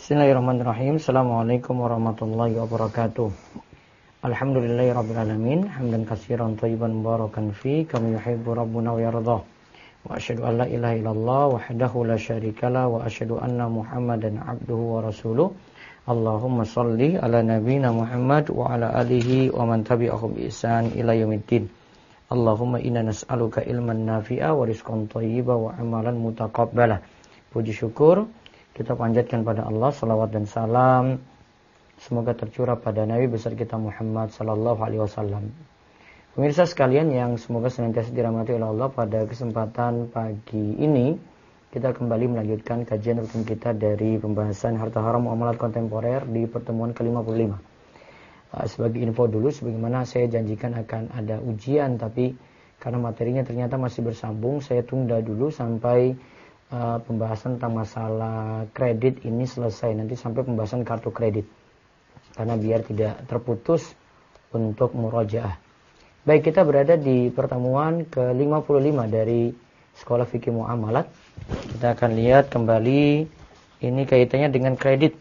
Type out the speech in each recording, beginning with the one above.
Bismillahirrahmanirrahim. Assalamualaikum warahmatullahi wabarakatuh. Alhamdulillahirrabbilalamin. Hamdan katsiran thayyiban mubarakan fi kama yuhibbu rabbuna wa yardah. Wa asyhadu an la ilaha illallah wahdahu la syarikalah wa asyhadu anna Muhammadan abduhu wa rasuluh. Allahumma shalli ala nabiyyina Muhammad wa ala alihi wa man tabi'ahum bi ihsan ila yaumiddin. Allahumma inna nas'aluka ilman nafi'a wa rizqan thayyiban wa amalan mutaqabbalah. Puji syukur kita panjatkan pada Allah, salawat dan salam semoga tercurah pada Nabi besar kita Muhammad sallallahu alaihi wasallam. Pemirsa sekalian yang semoga senantiasa dirahmati oleh Allah, pada kesempatan pagi ini kita kembali melanjutkan kajian rutin kita dari pembahasan harta haram muamalat kontemporer di pertemuan ke-55. Sebagai info dulu, sebagaimana saya janjikan akan ada ujian, tapi karena materinya ternyata masih bersambung, saya tunda dulu sampai pembahasan tentang masalah kredit ini selesai, nanti sampai pembahasan kartu kredit, karena biar tidak terputus untuk murojaah. Baik, kita berada di pertemuan ke-55 dari Sekolah Fikih Muamalat. Kita akan lihat kembali, ini kaitannya dengan kredit,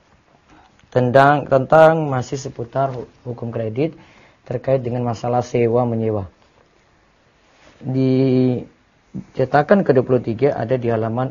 tentang masih seputar hukum kredit terkait dengan masalah sewa menyewa. Di cetakan ke-23 ada di halaman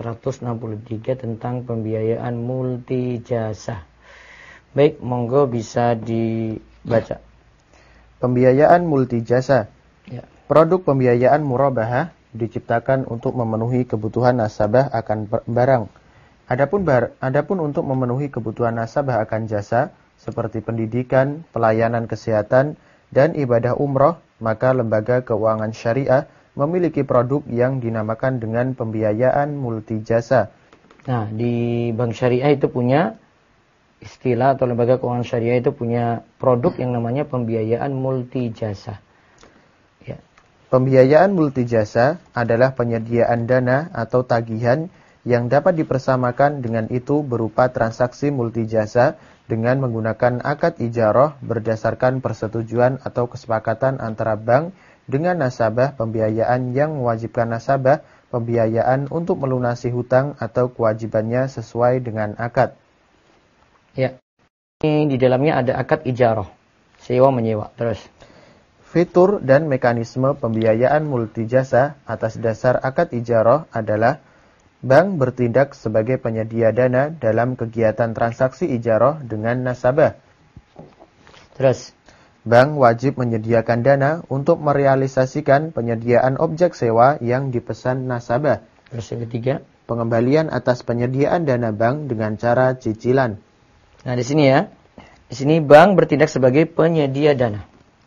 463 tentang pembiayaan multi jasa. Baik, monggo bisa dibaca. Pembiayaan multi jasa. Ya. Produk pembiayaan murabahah diciptakan untuk memenuhi kebutuhan nasabah akan barang. Adapun untuk memenuhi kebutuhan nasabah akan jasa seperti pendidikan, pelayanan kesehatan, dan ibadah umroh, maka lembaga keuangan syariah memiliki produk yang dinamakan dengan pembiayaan multi jasa. Nah, di bank syariah itu punya istilah, atau lembaga keuangan syariah itu punya produk yang namanya pembiayaan multi jasa. Ya. Pembiayaan multi jasa adalah penyediaan dana atau tagihan yang dapat dipersamakan dengan itu berupa transaksi multi jasa dengan menggunakan akad ijarah berdasarkan persetujuan atau kesepakatan antara bank dengan nasabah pembiayaan yang mewajibkan nasabah pembiayaan untuk melunasi hutang atau kewajibannya sesuai dengan akad. Ya. Ini di dalamnya ada akad ijarah, sewa menyewa. Terus, fitur dan mekanisme pembiayaan multi jasa atas dasar akad ijarah adalah bank bertindak sebagai penyedia dana dalam kegiatan transaksi ijarah dengan nasabah. Terus, bank wajib menyediakan dana untuk merealisasikan penyediaan objek sewa yang dipesan nasabah. Terus yang ketiga, pengembalian atas penyediaan dana bank dengan cara cicilan. Nah, di sini ya. Di sini bank bertindak sebagai penyedia dana.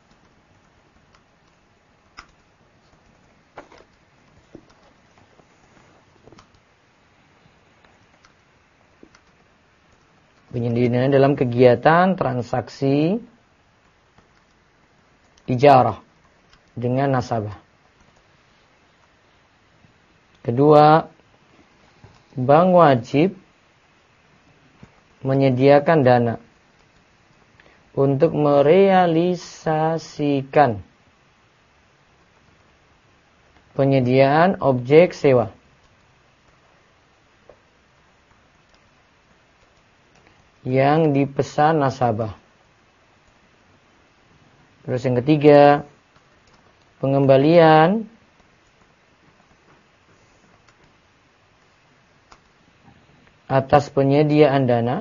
Penyedia dana dalam kegiatan transaksi ijarah dengan nasabah. Kedua, bank wajib menyediakan dana untuk merealisasikan penyediaan objek sewa yang dipesan nasabah. Terus yang ketiga, pengembalian atas penyediaan dana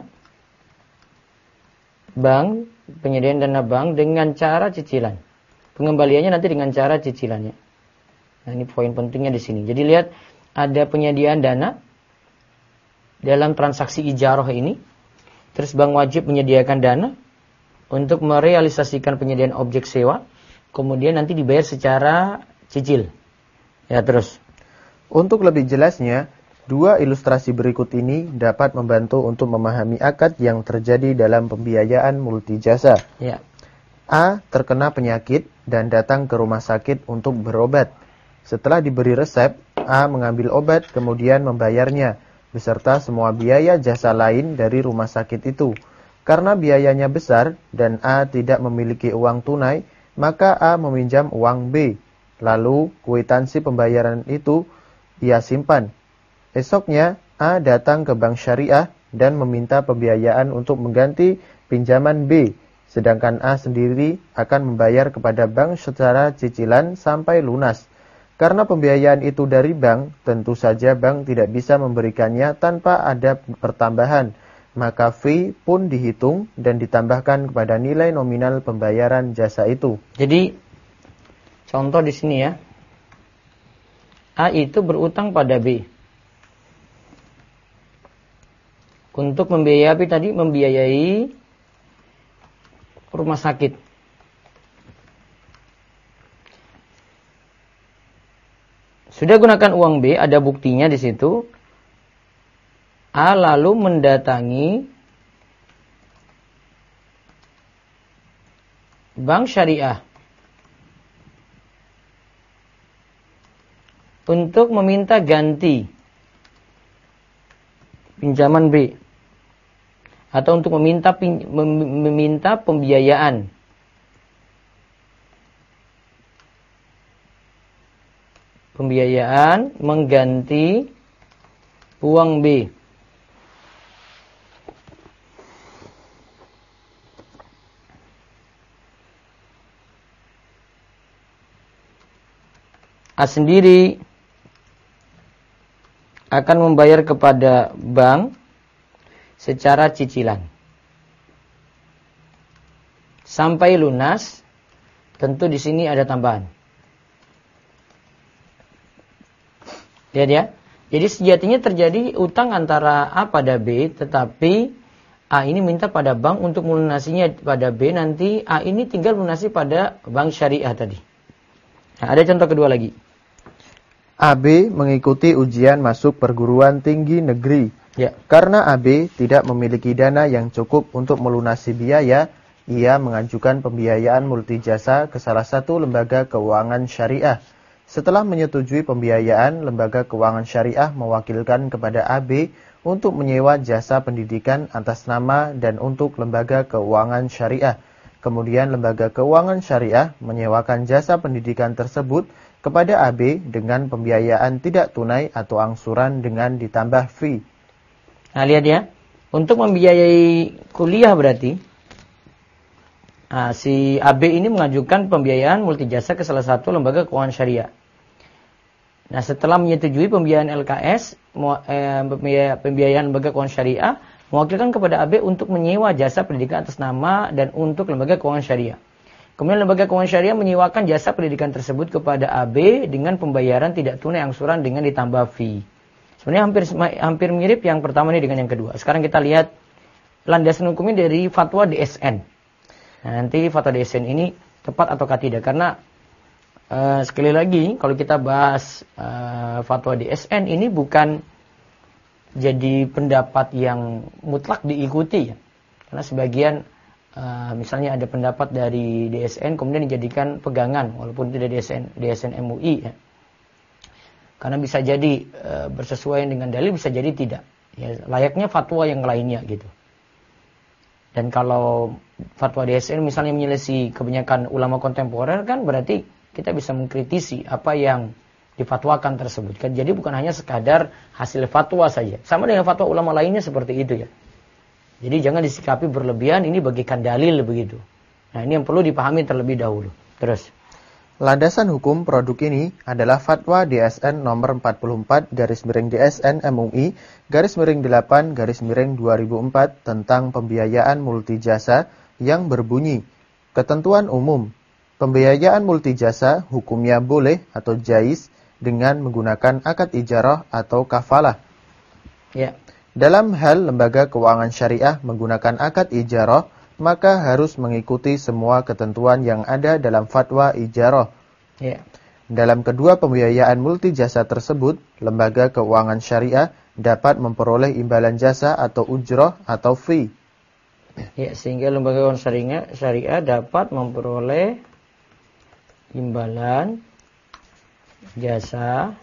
bank, penyediaan dana bank dengan cara cicilan. Pengembaliannya nanti dengan cara cicilannya. Nah, ini poin pentingnya di sini. Jadi lihat, ada penyediaan dana dalam transaksi ijarah ini. Terus bank wajib menyediakan dana untuk merealisasikan penyediaan objek sewa, kemudian nanti dibayar secara cicil. Ya, terus. Untuk lebih jelasnya, dua ilustrasi berikut ini dapat membantu untuk memahami akad yang terjadi dalam pembiayaan multi jasa. Ya. A terkena penyakit dan datang ke rumah sakit untuk berobat. Setelah diberi resep, A mengambil obat kemudian membayarnya, beserta semua biaya jasa lain dari rumah sakit itu. Karena biayanya besar dan A tidak memiliki uang tunai, maka A meminjam uang B. Lalu kwitansi pembayaran itu ia simpan. Esoknya A datang ke bank syariah dan meminta pembiayaan untuk mengganti pinjaman B, sedangkan A sendiri akan membayar kepada bank secara cicilan sampai lunas. Karena pembiayaan itu dari bank, tentu saja bank tidak bisa memberikannya tanpa ada pertambahan. Maka fee pun dihitung dan ditambahkan kepada nilai nominal pembayaran jasa itu. Jadi contoh di sini ya. A itu berutang pada B untuk membiayai rumah sakit. Sudah gunakan uang B, ada buktinya di situ. A lalu mendatangi bank syariah untuk meminta ganti pinjaman B atau untuk meminta pembiayaan. Pembiayaan mengganti uang B. A sendiri akan membayar kepada bank secara cicilan. Sampai lunas, tentu di sini ada tambahan. Lihat ya. Jadi sejatinya terjadi utang antara A pada B, tetapi A ini minta pada bank untuk melunasinya pada B, nanti A ini tinggal melunasi pada bank syariah tadi. Nah, ada contoh kedua lagi. AB mengikuti ujian masuk perguruan tinggi negeri. Ya. Karena AB tidak memiliki dana yang cukup untuk melunasi biaya, ia mengajukan pembiayaan multijasa ke salah satu lembaga keuangan syariah. Setelah menyetujui pembiayaan, lembaga keuangan syariah mewakilkan kepada AB untuk menyewa jasa pendidikan atas nama dan untuk lembaga keuangan syariah. Kemudian lembaga keuangan syariah menyewakan jasa pendidikan tersebut kepada AB dengan pembiayaan tidak tunai atau angsuran dengan ditambah fee. Nah, lihat ya. Untuk membiayai kuliah berarti si AB ini mengajukan pembiayaan multijasa ke salah satu lembaga keuangan syariah. Nah, setelah menyetujui pembiayaan LKS, pembiayaan lembaga keuangan syariah, mewakilkan kepada AB untuk menyewa jasa pendidikan atas nama dan untuk lembaga keuangan syariah. Kemudian lembaga keuangan syariah menyewakan jasa pendidikan tersebut kepada AB dengan pembayaran tidak tunai angsuran dengan ditambah fee. Sebenarnya hampir mirip yang pertama ini dengan yang kedua. Sekarang kita lihat landasan hukumnya dari fatwa DSN. Nah, nanti fatwa DSN ini tepat ataukah tidak? Karena sekali lagi kalau kita bahas fatwa DSN ini bukan jadi pendapat yang mutlak diikuti ya. Karena sebagian misalnya ada pendapat dari DSN kemudian dijadikan pegangan walaupun tidak DSN MUI ya. Karena bisa jadi bersesuaian dengan dalil, bisa jadi tidak. Ya, layaknya fatwa yang lainnya gitu. Dan kalau fatwa DSN misalnya menyelesaikan kebanyakan ulama kontemporer kan berarti kita bisa mengkritisi apa yang difatwakan tersebut. Jadi bukan hanya sekadar hasil fatwa saja. Sama dengan fatwa ulama lainnya seperti itu ya. Jadi jangan disikapi berlebihan, ini bagikan dalil begitu. Nah, ini yang perlu dipahami terlebih dahulu. Terus. Landasan hukum produk ini adalah fatwa DSN nomor 44/DSN MUI /8/2004 tentang pembiayaan multijasa yang berbunyi, ketentuan umum, pembiayaan multijasa hukumnya boleh atau jaiz dengan menggunakan akad ijarah atau kafalah. Ya. Dalam hal lembaga keuangan syariah menggunakan akad ijarah, maka harus mengikuti semua ketentuan yang ada dalam fatwa ijarah. Ya. Dalam kedua pembiayaan multijasa tersebut, lembaga keuangan syariah dapat memperoleh imbalan jasa atau ujrah atau fee. Ya, sehingga lembaga keuangan syariah dapat memperoleh imbalan jasa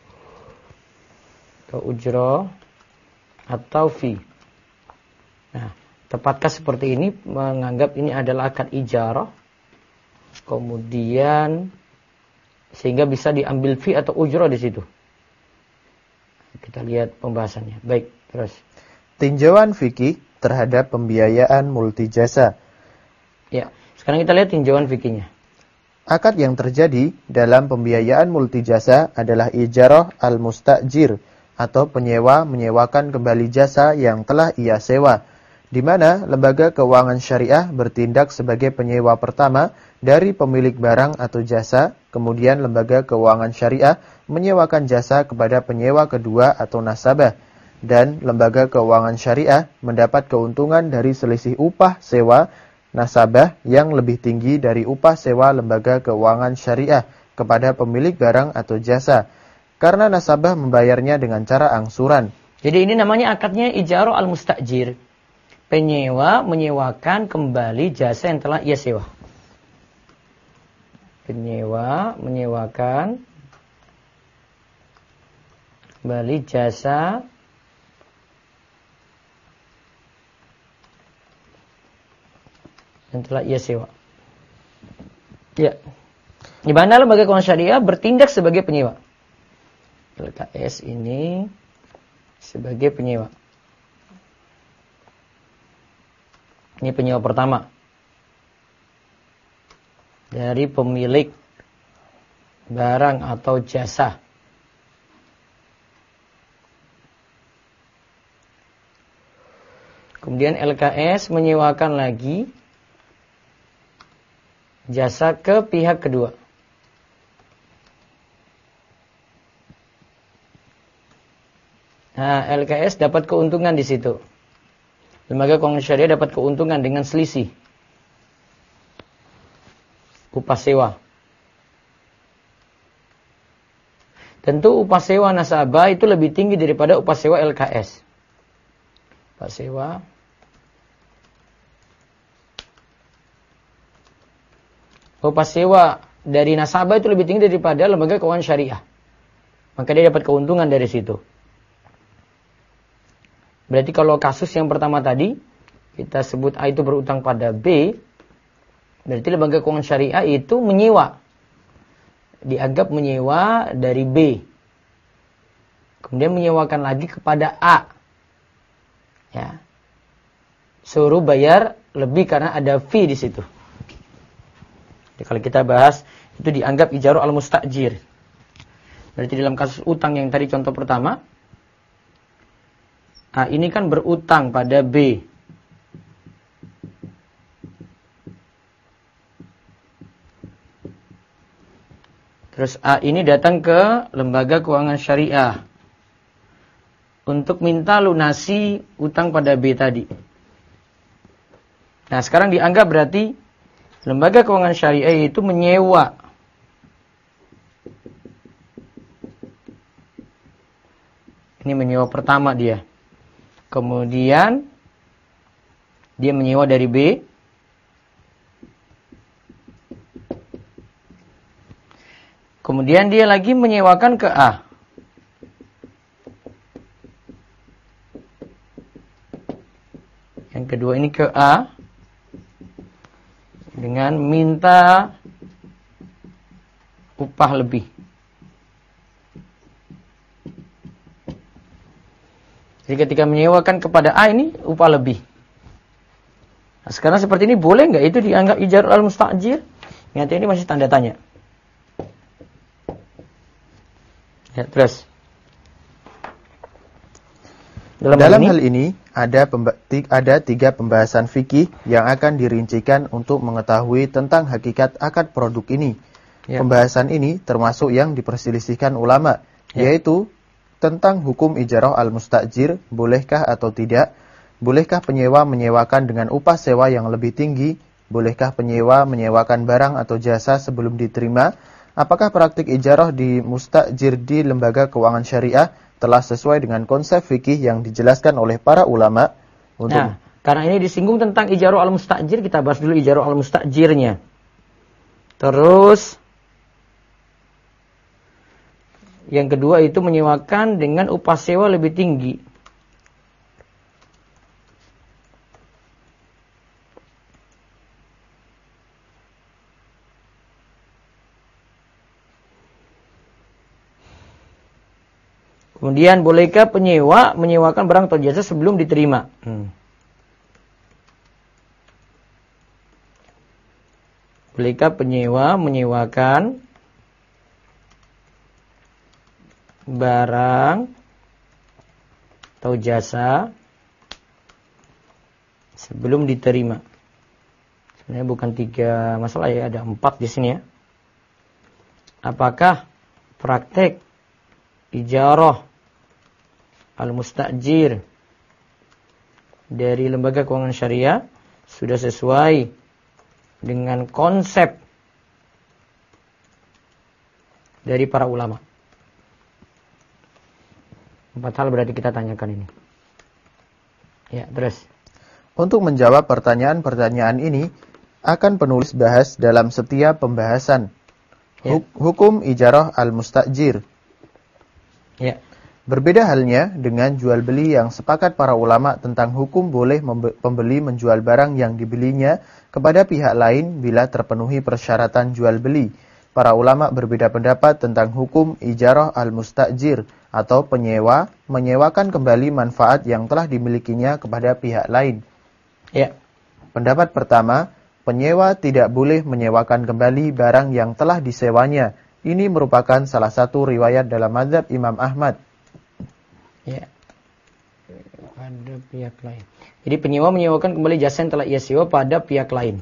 atau ujrah atau fee. Nah, tepatkah seperti ini menganggap ini adalah akad ijarah, kemudian sehingga bisa diambil fee atau ujrah di situ? Kita lihat pembahasannya. Baik, terus. Tinjauan fikih terhadap pembiayaan multijasa. Ya, sekarang kita lihat tinjauan fikihnya. Akad yang terjadi dalam pembiayaan multijasa adalah ijarah al-mustajir atau penyewa menyewakan kembali jasa yang telah ia sewa, di mana lembaga keuangan syariah bertindak sebagai penyewa pertama dari pemilik barang atau jasa, kemudian lembaga keuangan syariah menyewakan jasa kepada penyewa kedua atau nasabah, dan lembaga keuangan syariah mendapat keuntungan dari selisih upah sewa nasabah yang lebih tinggi dari upah sewa lembaga keuangan syariah kepada pemilik barang atau jasa, karena nasabah membayarnya dengan cara angsuran. Jadi ini namanya akadnya ijarah al-mustajir. Penyewa menyewakan kembali jasa yang telah ia sewa. Penyewa menyewakan kembali jasa yang telah ia sewa. Ya. Di mana lembaga keuangan syariah bertindak sebagai penyewa. LKS ini sebagai penyewa. Ini penyewa pertama dari pemilik barang atau jasa. Kemudian LKS menyewakan lagi jasa ke pihak kedua. Nah, LKS dapat keuntungan di situ. Lembaga keuangan syariah dapat keuntungan dengan selisih upah sewa. Tentu upah sewa nasabah itu lebih tinggi daripada upah sewa LKS. Upah sewa dari nasabah itu lebih tinggi daripada lembaga keuangan syariah. Maka dia dapat keuntungan dari situ. Berarti kalau kasus yang pertama tadi, kita sebut A itu berutang pada B, berarti lembaga keuangan syariah itu menyewa. Dianggap menyewa dari B. Kemudian menyewakan lagi kepada A. Ya. Suruh bayar lebih karena ada fee di situ. Jadi kalau kita bahas, itu dianggap ijarah al-mustajir. Berarti dalam kasus utang yang tadi contoh pertama, A ini kan berutang pada B. Terus A ini datang ke lembaga keuangan syariah untuk minta lunasi utang pada B tadi. Nah, sekarang dianggap berarti lembaga keuangan syariah itu menyewa. Ini menyewa pertama dia. Kemudian dia menyewa dari B. Kemudian dia lagi menyewakan ke A. Yang kedua ini ke A. Dengan minta upah lebih. Jadi ketika menyewakan kepada A ini upah lebih. Nah, sekarang seperti ini boleh nggak itu dianggap ijarah al-mustajir? Ingat ini masih tanda tanya. Ya, terus. Dalam hal ini ada 3 pembahasan fikih yang akan dirincikan untuk mengetahui tentang hakikat akad produk ini. Ya. Pembahasan ini termasuk yang diperselisihkan ulama, yaitu tentang hukum ijarah al-mustajir, bolehkah atau tidak? Bolehkah penyewa menyewakan dengan upah sewa yang lebih tinggi? Bolehkah penyewa menyewakan barang atau jasa sebelum diterima? Apakah praktik ijarah di mustajir di lembaga keuangan syariah telah sesuai dengan konsep fikih yang dijelaskan oleh para ulama? Nah, karena ini disinggung tentang ijarah al-mustajir, kita bahas dulu ijarah al-mustajirnya. Terus yang kedua itu menyewakan dengan upah sewa lebih tinggi. Kemudian bolehkah penyewa menyewakan barang atau jasa sebelum diterima? Bolehkah penyewa menyewakan barang atau jasa sebelum diterima? Sebenarnya bukan 3 masalah ya, ada 4 di sini ya. Apakah praktek ijarah al-mustajir dari lembaga keuangan syariah sudah sesuai dengan konsep dari para ulama? 4 hal berarti kita tanyakan ini. Ya, terus. Untuk menjawab pertanyaan-pertanyaan ini, akan penulis bahas dalam setiap pembahasan. Ya. Hukum ijarah al-mustajir. Ya. Berbeda halnya dengan jual beli yang sepakat para ulama tentang hukum boleh pembeli menjual barang yang dibelinya kepada pihak lain bila terpenuhi persyaratan jual beli. Para ulama berbeda pendapat tentang hukum ijarah al-mustajir atau penyewa menyewakan kembali manfaat yang telah dimilikinya kepada pihak lain. Ya. Pendapat pertama, penyewa tidak boleh menyewakan kembali barang yang telah disewanya. Ini merupakan salah satu riwayat dalam mazhab Imam Ahmad. Ya. Pada pihak lain. Jadi penyewa menyewakan kembali jasa yang telah ia sewa pada pihak lain.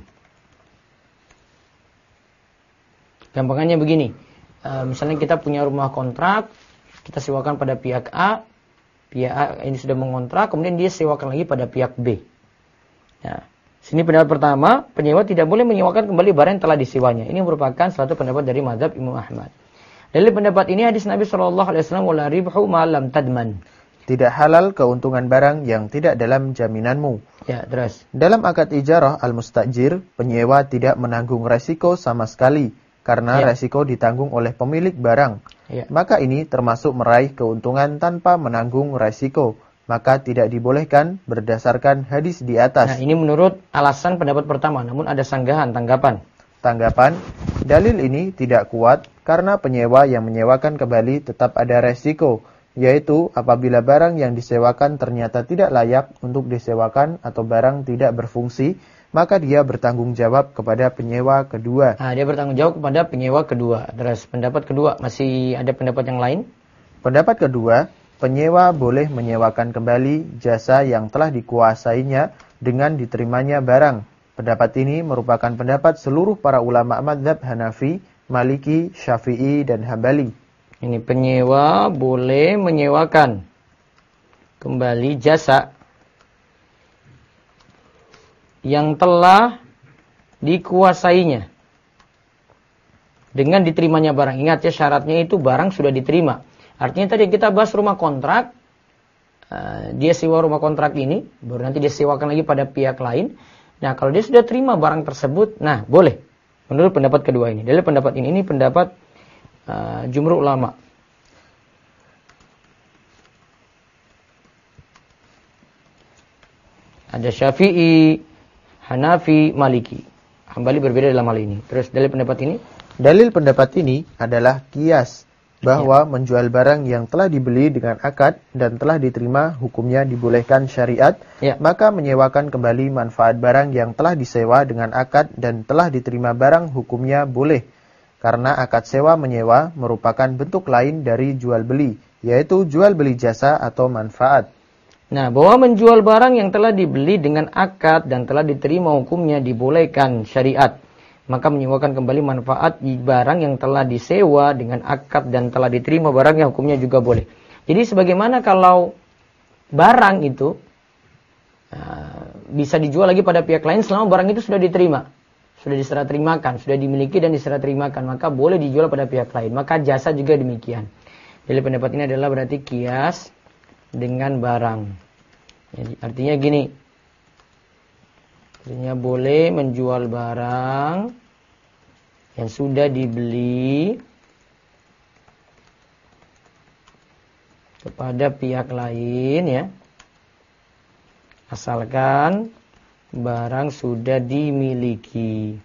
Gampangannya begini. Misalnya kita punya rumah kontrak, kita sewakan pada pihak A. Pihak A ini sudah mengontrak, kemudian dia sewakan lagi pada pihak B. Ya. Sini pendapat pertama, penyewa tidak boleh menyewakan kembali barang yang telah disewanya. Ini merupakan suatu pendapat dari mazhab Imam Ahmad. Dari pendapat ini hadis Nabi SAW, wala ribhu ma lam tadman. Tidak halal keuntungan barang yang tidak dalam jaminanmu. Ya, terus. Dalam akad ijarah al-mustajir, penyewa tidak menanggung resiko sama sekali karena resiko ditanggung oleh pemilik barang. Ya. Maka ini termasuk meraih keuntungan tanpa menanggung resiko. Maka tidak dibolehkan berdasarkan hadis di atas. Nah, ini menurut alasan pendapat pertama, namun ada sanggahan, tanggapan. Tanggapan, dalil ini tidak kuat karena penyewa yang menyewakan kembali tetap ada resiko, yaitu apabila barang yang disewakan ternyata tidak layak untuk disewakan atau barang tidak berfungsi, maka dia bertanggung jawab kepada penyewa kedua. Nah, dia bertanggung jawab kepada penyewa kedua. Terus pendapat kedua, masih ada pendapat yang lain? Pendapat kedua, penyewa boleh menyewakan kembali jasa yang telah dikuasainya dengan diterimanya barang. Pendapat ini merupakan pendapat seluruh para ulama mazhab Hanafi, Maliki, Syafi'i, dan Hambali. Ini penyewa boleh menyewakan kembali jasa yang telah dikuasainya dengan diterimanya barang. Ingat ya, syaratnya itu barang sudah diterima. Artinya tadi kita bahas rumah kontrak, dia sewa rumah kontrak ini, baru nanti dia sewakan lagi pada pihak lain. Nah, kalau dia sudah terima barang tersebut, nah boleh. Menurut pendapat kedua ini. Dari pendapat ini pendapat jumhur ulama. Ada Syafi'i, Hanafi, Maliki. Hambali berbeda dalam hal ini. Terus dalil pendapat ini? Dalil pendapat ini adalah kias, bahwa menjual barang yang telah dibeli dengan akad dan telah diterima hukumnya dibolehkan syariat, maka menyewakan kembali manfaat barang yang telah disewa dengan akad dan telah diterima barang hukumnya boleh. Karena akad sewa menyewa merupakan bentuk lain dari jual beli, yaitu jual beli jasa atau manfaat. Nah, bahwa menjual barang yang telah dibeli dengan akad dan telah diterima hukumnya dibolehkan syariat. Maka menyewakan kembali manfaat barang yang telah disewa dengan akad dan telah diterima barangnya hukumnya juga boleh. Jadi sebagaimana kalau barang itu bisa dijual lagi pada pihak lain selama barang itu sudah diterima, sudah diserah terimakan, sudah dimiliki dan diserah terimakan, maka boleh dijual pada pihak lain. Maka jasa juga demikian. Jadi pendapat ini adalah berarti kias dengan barang. Jadi, artinya gini. Artinya boleh menjual barang yang sudah dibeli kepada pihak lain ya. Asalkan barang sudah dimiliki.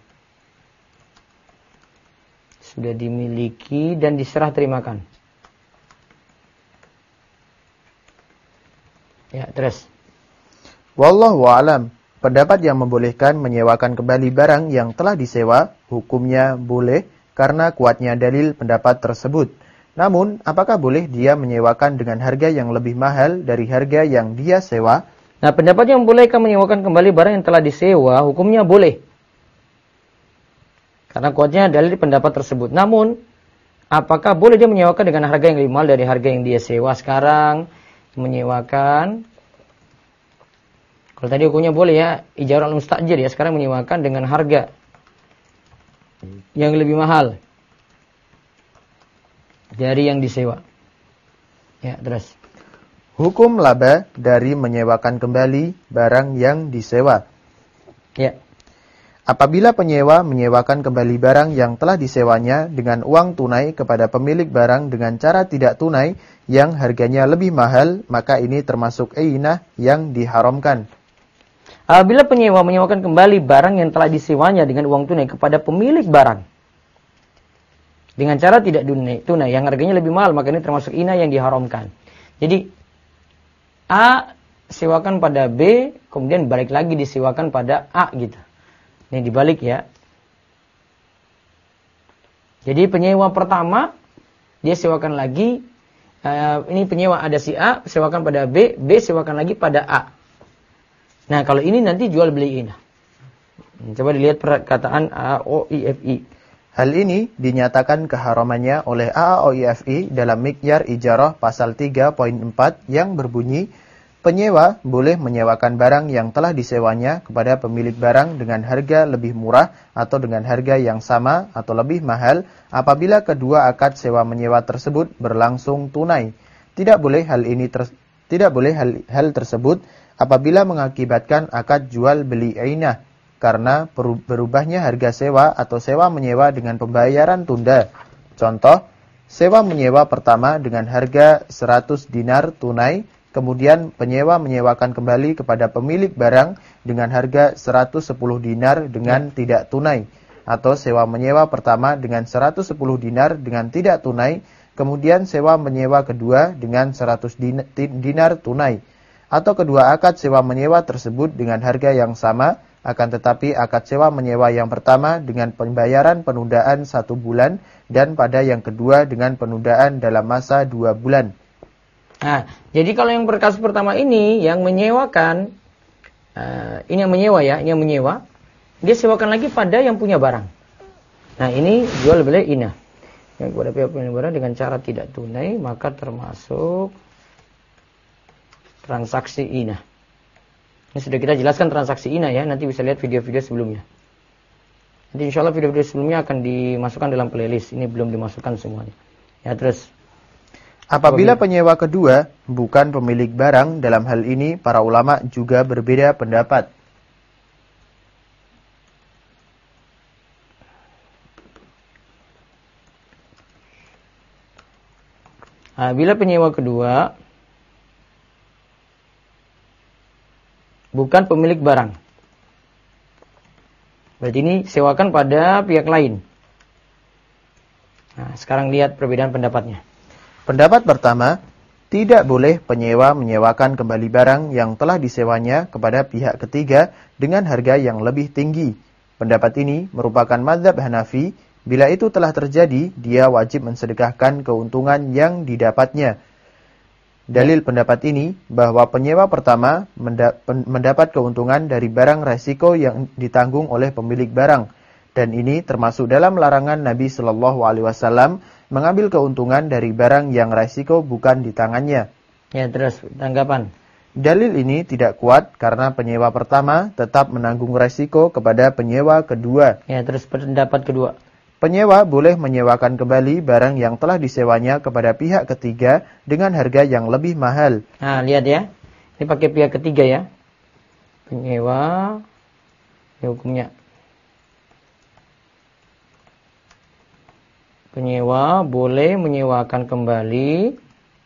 Sudah dimiliki dan diserah terimakan. Ya, terus. Wallahu a'lam. Pendapat yang membolehkan menyewakan kembali barang yang telah disewa, hukumnya boleh karena kuatnya dalil pendapat tersebut. Namun, apakah boleh dia menyewakan dengan harga yang lebih mahal dari harga yang dia sewa? Nah, pendapat yang bolehkah menyewakan kembali barang yang telah disewa, hukumnya boleh. Karena kuatnya dalil pendapat tersebut. Namun, apakah boleh dia menyewakan dengan harga yang lebih mahal dari harga yang dia sewa sekarang? Menyewakan. Kalau tadi hukumnya boleh ya, ijarah al-mustajir ya, sekarang menyewakan dengan harga yang lebih mahal dari yang disewa. Ya, terus. Hukum laba dari menyewakan kembali barang yang disewa. Ya. Apabila penyewa menyewakan kembali barang yang telah disewanya dengan uang tunai kepada pemilik barang dengan cara tidak tunai yang harganya lebih mahal, maka ini termasuk ainah yang diharamkan. Apabila penyewa menyewakan kembali barang yang telah disewanya dengan uang tunai kepada pemilik barang dengan cara tidak tunai yang harganya lebih mahal, maka ini termasuk inah yang diharamkan. Jadi A sewakan pada B, kemudian balik lagi disewakan pada A gitu. Ini dibalik ya. Jadi penyewa pertama dia sewakan lagi, ini penyewa ada si A sewakan pada B, B sewakan lagi pada A. Nah, kalau ini nanti jual beli inah. Coba dilihat perkataan AOIFI. Hal ini dinyatakan keharamannya oleh AOIFI dalam Mikyar Ijarah pasal 3.4 yang berbunyi, penyewa boleh menyewakan barang yang telah disewanya kepada pemilik barang dengan harga lebih murah atau dengan harga yang sama atau lebih mahal apabila kedua akad sewa menyewa tersebut berlangsung tunai. Tidak boleh hal tersebut apabila mengakibatkan akad jual beli ainah karena berubahnya harga sewa atau sewa menyewa dengan pembayaran tunda. Contoh, sewa menyewa pertama dengan harga 100 dinar tunai, kemudian penyewa menyewakan kembali kepada pemilik barang dengan harga 110 dinar dengan tidak tunai. Atau sewa menyewa pertama dengan 110 dinar dengan tidak tunai, kemudian sewa menyewa kedua dengan 100 dinar tunai. Atau kedua akad sewa menyewa tersebut dengan harga yang sama, akan tetapi akad sewa menyewa yang pertama dengan pembayaran penundaan 1 bulan dan pada yang kedua dengan penundaan dalam masa 2 bulan. Nah, jadi kalau yang berkas pertama ini yang menyewakan, ini yang menyewa ya, ini yang menyewa, dia sewakan lagi pada yang punya barang. Nah, ini jual beli inah. Yang kepada pihak pemilik barang dengan cara tidak tunai, maka termasuk transaksi inah. Ini sudah kita jelaskan transaksi inah ya, nanti bisa lihat video-video sebelumnya. Nanti insya Allah video-video sebelumnya akan dimasukkan dalam playlist, ini belum dimasukkan semuanya. Ya, terus. Apabila penyewa kedua bukan pemilik barang, dalam hal ini para ulama juga berbeda pendapat. Bila penyewa kedua bukan pemilik barang, berarti ini sewakan pada pihak lain. Nah, sekarang lihat perbedaan pendapatnya. Pendapat pertama, tidak boleh penyewa menyewakan kembali barang yang telah disewanya kepada pihak ketiga dengan harga yang lebih tinggi. Pendapat ini merupakan mazhab Hanafi. Bila itu telah terjadi, dia wajib mensedekahkan keuntungan yang didapatnya. Dalil pendapat ini bahwa penyewa pertama mendapat keuntungan dari barang resiko yang ditanggung oleh pemilik barang, dan ini termasuk dalam larangan Nabi Shallallahu Alaihi Wasallam mengambil keuntungan dari barang yang resiko bukan di tangannya. Ya, terus tanggapan. Dalil ini tidak kuat karena penyewa pertama tetap menanggung resiko kepada penyewa kedua. Ya, terus pendapat kedua. Penyewa boleh menyewakan kembali barang yang telah disewanya kepada pihak ketiga dengan harga yang lebih mahal. Nah, lihat ya. Ini pakai pihak ketiga ya. Penyewa. Ini hukumnya. Penyewa boleh menyewakan kembali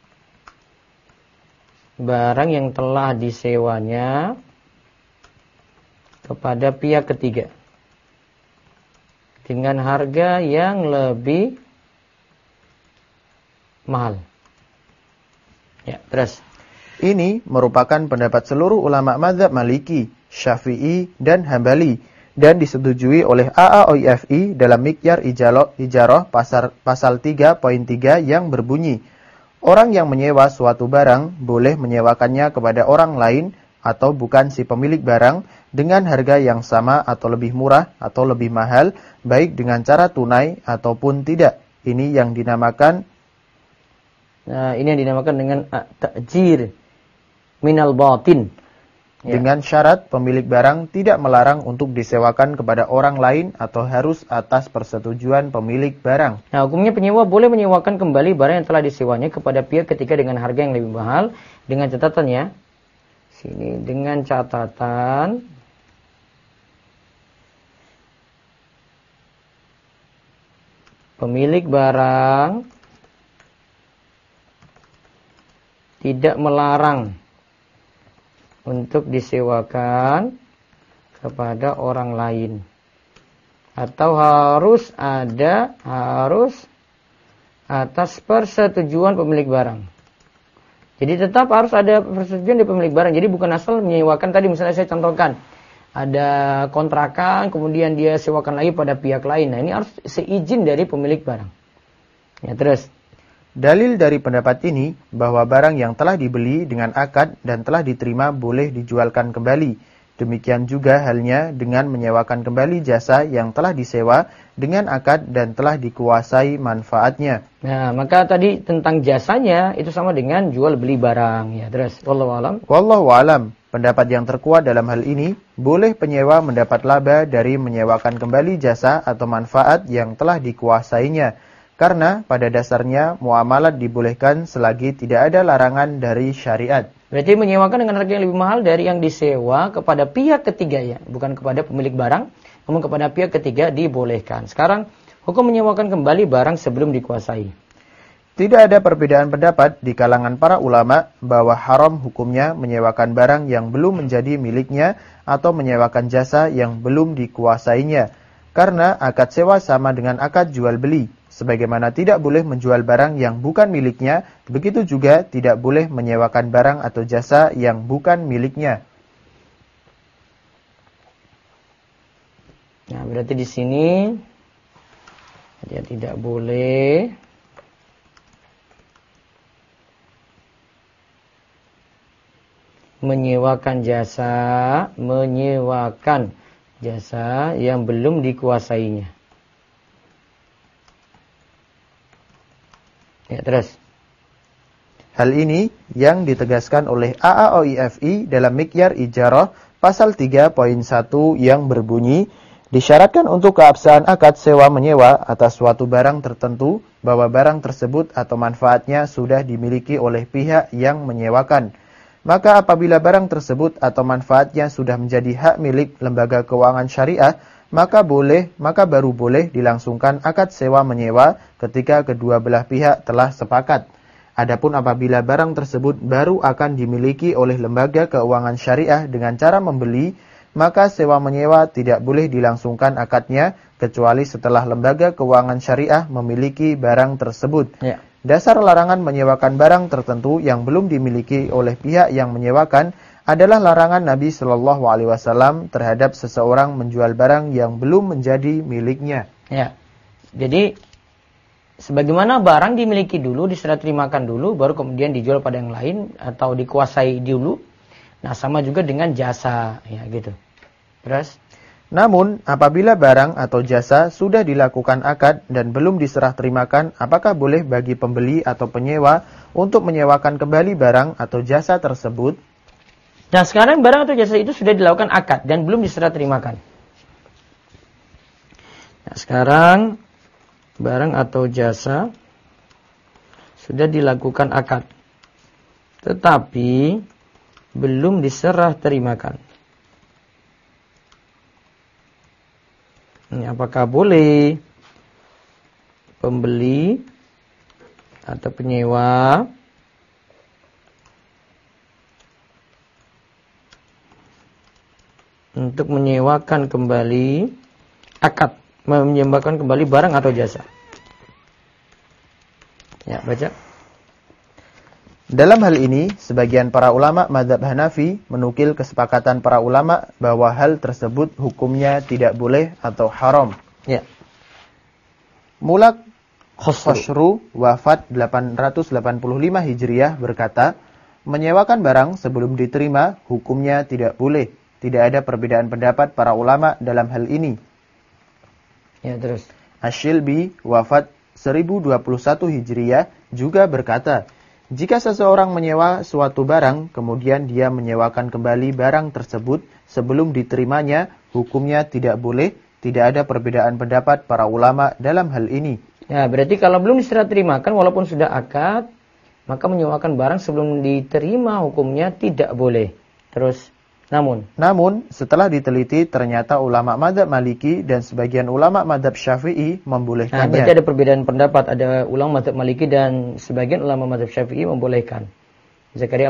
barang yang telah disewanya kepada pihak ketiga dengan harga yang lebih mahal. Ya, terus. Ini merupakan pendapat seluruh ulama mazhab Maliki, Syafi'i, dan Hambali, dan disetujui oleh AAOIFI dalam Mikyar Ijarah pasal 3.3 yang berbunyi, orang yang menyewa suatu barang boleh menyewakannya kepada orang lain atau bukan si pemilik barang dengan harga yang sama atau lebih murah atau lebih mahal, baik dengan cara tunai ataupun tidak. Ini yang dinamakan dengan ta'jir minal batin. Dengan syarat pemilik barang tidak melarang untuk disewakan kepada orang lain atau harus atas persetujuan pemilik barang. Nah, hukumnya penyewa boleh menyewakan kembali barang yang telah disewanya kepada pihak ketiga dengan harga yang lebih mahal, dengan catatannya. Sini dengan catatan pemilik barang tidak melarang untuk disewakan kepada orang lain, atau harus atas persetujuan pemilik barang. Jadi tetap harus ada persetujuan dari pemilik barang. Jadi bukan asal menyewakan. Tadi misalnya saya contohkan, ada kontrakan, kemudian dia sewakan lagi pada pihak lain. Nah, ini harus seizin dari pemilik barang. Ya, terus. Dalil dari pendapat ini bahwa barang yang telah dibeli dengan akad dan telah diterima boleh dijualkan kembali. Demikian juga halnya dengan menyewakan kembali jasa yang telah disewa dengan akad dan telah dikuasai manfaatnya. Nah, maka tadi tentang jasanya itu sama dengan jual beli barang. Ya, terus. Wallahu alam. Wallahu alam. Pendapat yang terkuat dalam hal ini, boleh penyewa mendapat laba dari menyewakan kembali jasa atau manfaat yang telah dikuasainya. Karena pada dasarnya muamalat dibolehkan selagi tidak ada larangan dari syariat. Berarti menyewakan dengan harga yang lebih mahal dari yang disewa kepada pihak ketiga, ya, bukan kepada pemilik barang, namun kepada pihak ketiga dibolehkan. Sekarang hukum menyewakan kembali barang sebelum dikuasai. Tidak ada perbedaan pendapat di kalangan para ulama bahwa haram hukumnya menyewakan barang yang belum menjadi miliknya atau menyewakan jasa yang belum dikuasainya. Karena akad sewa sama dengan akad jual beli. Sebagaimana tidak boleh menjual barang yang bukan miliknya, begitu juga tidak boleh menyewakan barang atau jasa yang bukan miliknya. Nah, berarti di sini dia tidak boleh menyewakan jasa yang belum dikuasainya. Ya, terus. Hal ini yang ditegaskan oleh AAOIFI dalam Mikyar Ijarah pasal 3.1 yang berbunyi, disyaratkan untuk keabsahan akad sewa-menyewa atas suatu barang tertentu bahwa barang tersebut atau manfaatnya sudah dimiliki oleh pihak yang menyewakan. Maka apabila barang tersebut atau manfaatnya sudah menjadi hak milik lembaga keuangan syariah, maka baru boleh dilangsungkan akad sewa-menyewa ketika kedua belah pihak telah sepakat. Adapun apabila barang tersebut baru akan dimiliki oleh lembaga keuangan syariah dengan cara membeli, maka sewa-menyewa tidak boleh dilangsungkan akadnya kecuali setelah lembaga keuangan syariah memiliki barang tersebut. Ya. Dasar larangan menyewakan barang tertentu yang belum dimiliki oleh pihak yang menyewakan adalah larangan Nabi Shallallahu Alaihi Wasallam terhadap seseorang menjual barang yang belum menjadi miliknya. Ya, jadi sebagaimana barang dimiliki dulu, diserah terimakan dulu, baru kemudian dijual pada yang lain atau dikuasai dulu. Nah, sama juga dengan jasa, ya gitu. Terus? Namun, apabila barang atau jasa sudah dilakukan akad dan belum diserah terimakan, apakah boleh bagi pembeli atau penyewa untuk menyewakan kembali barang atau jasa tersebut? Nah, sekarang barang atau jasa itu sudah dilakukan akad dan belum diserah terimakan. Nah, sekarang barang atau jasa sudah dilakukan akad, tetapi belum diserah terimakan. Ini apakah boleh pembeli atau penyewa untuk menyewakan kembali akad, menyewakan kembali barang atau jasa? Ya, baca. Dalam hal ini, sebagian para ulama mazhab Hanafi menukil kesepakatan para ulama bahwa hal tersebut hukumnya tidak boleh atau haram. Ya. Mulak Khosru wafat 885 Hijriah berkata, menyewakan barang sebelum diterima hukumnya tidak boleh. Tidak ada perbedaan pendapat para ulama dalam hal ini. Ya, terus. Asy-Syilbi wafat 1021 Hijriah juga berkata, jika seseorang menyewa suatu barang, kemudian dia menyewakan kembali barang tersebut sebelum diterimanya, hukumnya tidak boleh. Tidak ada perbedaan pendapat para ulama dalam hal ini. Ya, berarti kalau belum diserah terimakan, walaupun sudah akad, maka menyewakan barang sebelum diterima hukumnya tidak boleh. Terus, namun, setelah diteliti, ternyata ulama mazhab Maliki dan sebagian ulama mazhab Syafi'i membolehkannya. Nah, berarti ada perbedaan pendapat. Ada ulama mazhab Maliki dan sebagian ulama mazhab Syafi'i membolehkan. Zakaria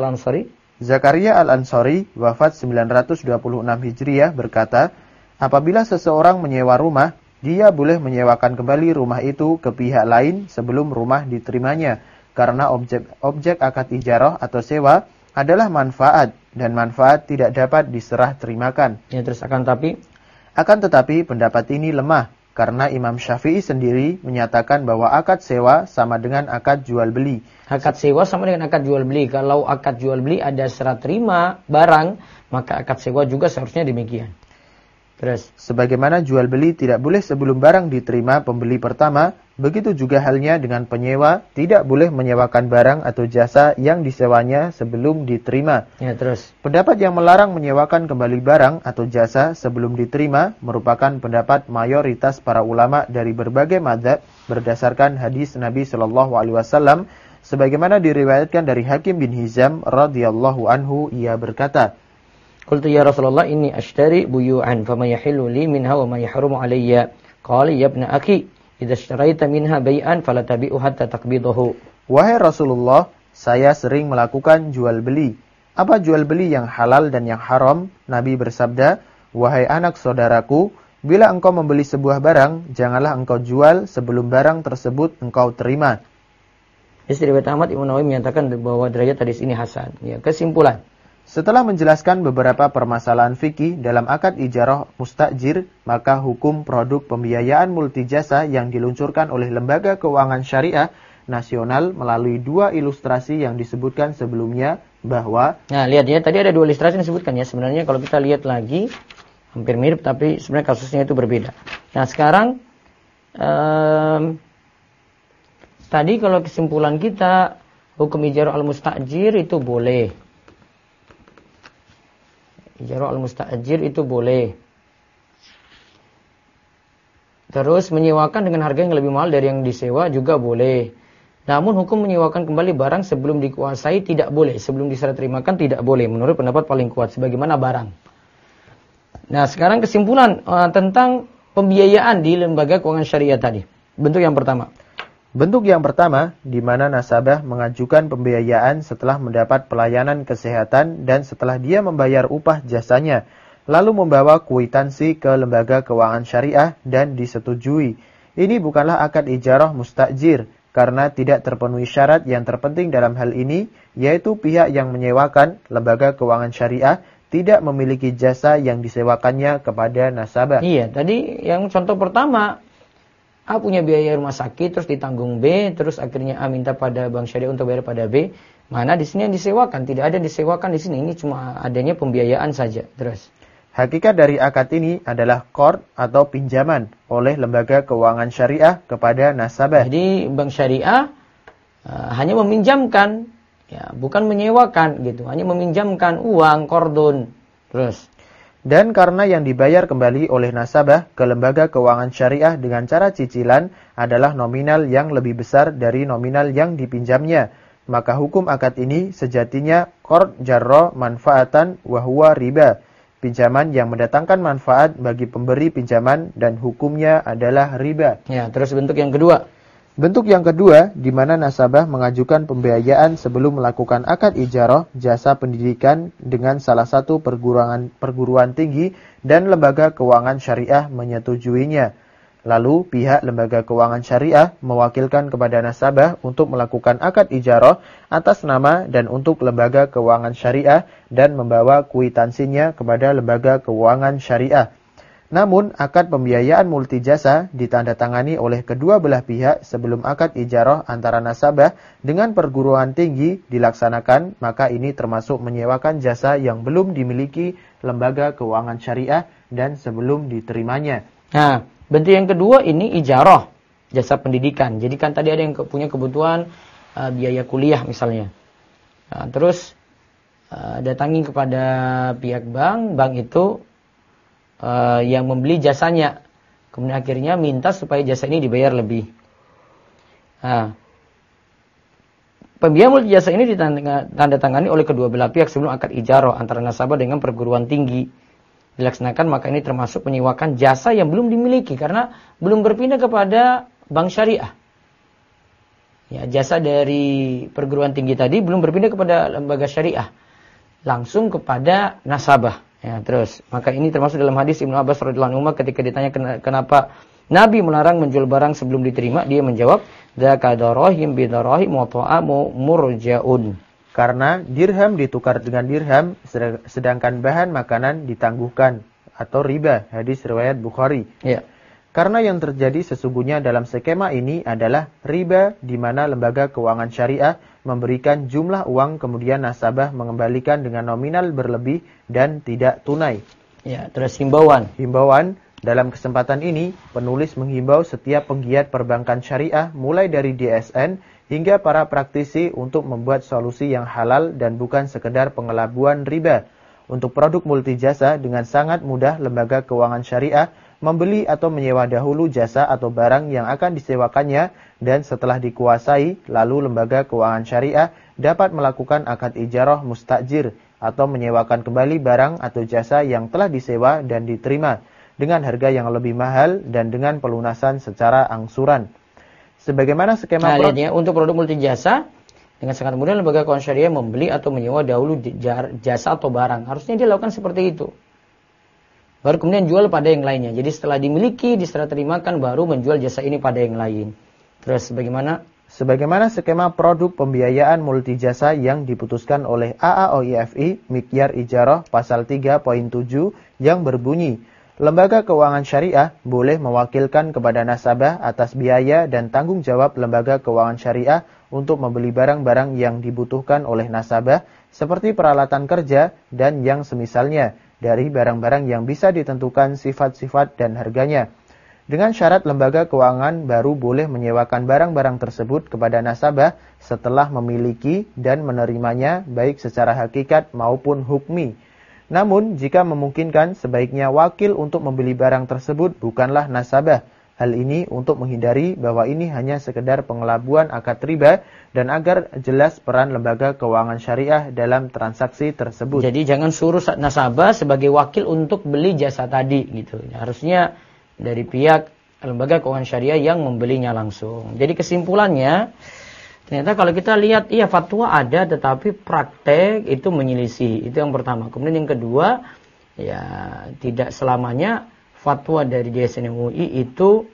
Al-Ansari wafat 926 Hijriah berkata, apabila seseorang menyewa rumah, dia boleh menyewakan kembali rumah itu ke pihak lain sebelum rumah diterimanya. Karena objek akad ijarah atau sewa adalah manfaat, dan manfaat tidak dapat diserah terimakan. Ya, terus akan tetapi pendapat ini lemah, karena Imam Syafi'i sendiri menyatakan bahwa akad sewa sama dengan akad jual beli. Akad sewa sama dengan akad jual beli. Kalau akad jual beli ada serah terima barang, maka akad sewa juga seharusnya demikian. Terus, sebagaimana jual beli tidak boleh sebelum barang diterima pembeli pertama, begitu juga halnya dengan penyewa tidak boleh menyewakan barang atau jasa yang disewanya sebelum diterima. Ya, terus. Pendapat yang melarang menyewakan kembali barang atau jasa sebelum diterima merupakan pendapat mayoritas para ulama dari berbagai mazhab berdasarkan hadis Nabi Shallallahu Alaihi Wasallam, sebagaimana diriwayatkan dari Hakim bin Hizam radhiyallahu anhu, ia berkata, Qultu ya Rasulullah inni ashtari buyu'an fama yahillu li minha wa ma yahrumu alayya. Qala ya ibna akhi idza ishtaraita minha bai'an fala tabi'u hatta taqbidahu. Wahai Rasulullah, saya sering melakukan jual beli. Apa jual beli yang halal dan yang haram? Nabi bersabda, wahai anak saudaraku, bila engkau membeli sebuah barang, janganlah engkau jual sebelum barang tersebut engkau terima. Istri riwayat Ahmad, Imam Nawawi menyatakan bahwa derajat hadis ini hasan. Ya, kesimpulan. Setelah menjelaskan beberapa permasalahan fikih dalam akad ijarah mustajir, maka hukum produk pembiayaan multijasa yang diluncurkan oleh Lembaga Keuangan Syariah Nasional melalui dua ilustrasi yang disebutkan sebelumnya bahwa... Nah, lihat ya, tadi ada dua ilustrasi yang disebutkan ya. Sebenarnya kalau kita lihat lagi, hampir mirip, tapi sebenarnya kasusnya itu berbeda. Nah, sekarang, tadi kalau kesimpulan kita, hukum ijarah al-mustajir itu boleh. Ijarah al-mustajir itu boleh. Terus menyewakan dengan harga yang lebih mahal dari yang disewa juga boleh. Namun hukum menyewakan kembali barang sebelum dikuasai tidak boleh. Sebelum diserah terimakan tidak boleh. Menurut pendapat paling kuat. Sebagaimana barang. Nah, sekarang kesimpulan tentang pembiayaan di lembaga keuangan syariah tadi. Bentuk yang pertama. Bentuk yang pertama, di mana nasabah mengajukan pembiayaan setelah mendapat pelayanan kesehatan dan setelah dia membayar upah jasanya, lalu membawa kwitansi ke lembaga keuangan syariah dan disetujui. Ini bukanlah akad ijarah mustajir, karena tidak terpenuhi syarat yang terpenting dalam hal ini, yaitu pihak yang menyewakan lembaga keuangan syariah tidak memiliki jasa yang disewakannya kepada nasabah. Iya, tadi yang contoh pertama, A punya biaya rumah sakit, terus ditanggung B, terus akhirnya A minta pada bank syariah untuk bayar pada B. Mana di sini yang disewakan? Tidak ada yang disewakan di sini. Ini cuma adanya pembiayaan saja. Terus. Hakikat dari akad ini adalah qard atau pinjaman oleh lembaga keuangan syariah kepada nasabah. Jadi bank syariah hanya meminjamkan, ya, bukan menyewakan gitu. Hanya meminjamkan uang, kordon. Terus. Dan karena yang dibayar kembali oleh nasabah ke lembaga keuangan syariah dengan cara cicilan adalah nominal yang lebih besar dari nominal yang dipinjamnya, maka hukum akad ini sejatinya qard jarra manfaatan wa huwa riba, pinjaman yang mendatangkan manfaat bagi pemberi pinjaman dan hukumnya adalah riba. Ya, terus bentuk yang kedua. Bentuk yang kedua, di mana nasabah mengajukan pembiayaan sebelum melakukan akad ijarah jasa pendidikan dengan salah satu perguruan tinggi dan lembaga keuangan syariah menyetujuinya. Lalu pihak lembaga keuangan syariah mewakilkan kepada nasabah untuk melakukan akad ijarah atas nama dan untuk lembaga keuangan syariah dan membawa kwitansinya kepada lembaga keuangan syariah. Namun akad pembiayaan multijasa ditandatangani oleh kedua belah pihak sebelum akad ijarah antara nasabah dengan perguruan tinggi dilaksanakan, maka ini termasuk menyewakan jasa yang belum dimiliki lembaga keuangan syariah dan sebelum diterimanya. Nah, bentuk yang kedua ini ijarah, jasa pendidikan. Jadi kan tadi ada yang punya kebutuhan biaya kuliah misalnya. Nah, terus datangi kepada pihak bank itu yang membeli jasanya. Kemudian akhirnya minta supaya jasa ini dibayar lebih. Nah, pembiayaan multijasa ini ditandatangani oleh kedua belah pihak sebelum akad ijarah antara nasabah dengan perguruan tinggi dilaksanakan, maka ini termasuk menyewakan jasa yang belum dimiliki karena belum berpindah kepada bank syariah. Ya, jasa dari perguruan tinggi tadi belum berpindah kepada lembaga syariah, langsung kepada nasabah. Ya, terus maka ini termasuk dalam hadis Ibnu Abbas radhiyallahu anhu ketika ditanya kenapa Nabi melarang menjual barang sebelum diterima, dia menjawab, "Dzaka darahim bi darahim wa ta'amu murja'un." Karena dirham ditukar dengan dirham, sedangkan bahan makanan ditangguhkan, atau riba, hadis riwayat Bukhari. Ya. Karena yang terjadi sesungguhnya dalam skema ini adalah riba, di mana lembaga keuangan syariah memberikan jumlah uang, kemudian nasabah mengembalikan dengan nominal berlebih dan tidak tunai. Ya, terus himbauan. Himbauan, dalam kesempatan ini, penulis menghimbau setiap penggiat perbankan syariah, mulai dari DSN, hingga para praktisi untuk membuat solusi yang halal dan bukan sekedar pengelabuan riba. Untuk produk multijasa dengan sangat mudah lembaga keuangan syariah membeli atau menyewa dahulu jasa atau barang yang akan disewakannya dan setelah dikuasai, lalu lembaga keuangan syariah dapat melakukan akad ijarah mustajir atau menyewakan kembali barang atau jasa yang telah disewa dan diterima dengan harga yang lebih mahal dan dengan pelunasan secara angsuran. Sebagaimana skema untuk produk multijasa dengan sangat mudah lembaga keuangan syariah membeli atau menyewa dahulu jasa atau barang. Harusnya dia lakukan seperti itu. Baru kemudian jual pada yang lainnya. Jadi setelah dimiliki, diserah terimakan, baru menjual jasa ini pada yang lain. Terus bagaimana? Sebagaimana skema produk pembiayaan multijasa yang diputuskan oleh AAOIFI Miqyar Ijarah pasal 3.7 yang berbunyi, lembaga keuangan syariah boleh mewakilkan kepada nasabah atas biaya dan tanggung jawab lembaga keuangan syariah untuk membeli barang-barang yang dibutuhkan oleh nasabah seperti peralatan kerja dan yang semisalnya dari barang-barang yang bisa ditentukan sifat-sifat dan harganya. Dengan syarat lembaga keuangan baru boleh menyewakan barang-barang tersebut kepada nasabah setelah memiliki dan menerimanya baik secara hakikat maupun hukmi. Namun, jika memungkinkan, sebaiknya wakil untuk membeli barang tersebut bukanlah nasabah. Hal ini untuk menghindari bahwa ini hanya sekedar pengelabuan akad riba dan agar jelas peran lembaga keuangan syariah dalam transaksi tersebut. Jadi jangan suruh nasabah sebagai wakil untuk beli jasa tadi gitu. Harusnya dari pihak lembaga keuangan syariah yang membelinya langsung. Jadi kesimpulannya, ternyata kalau kita lihat, iya fatwa ada tetapi praktek itu menyelisih. Itu yang pertama. Kemudian yang kedua, ya tidak selamanya fatwa dari DSN MUI itu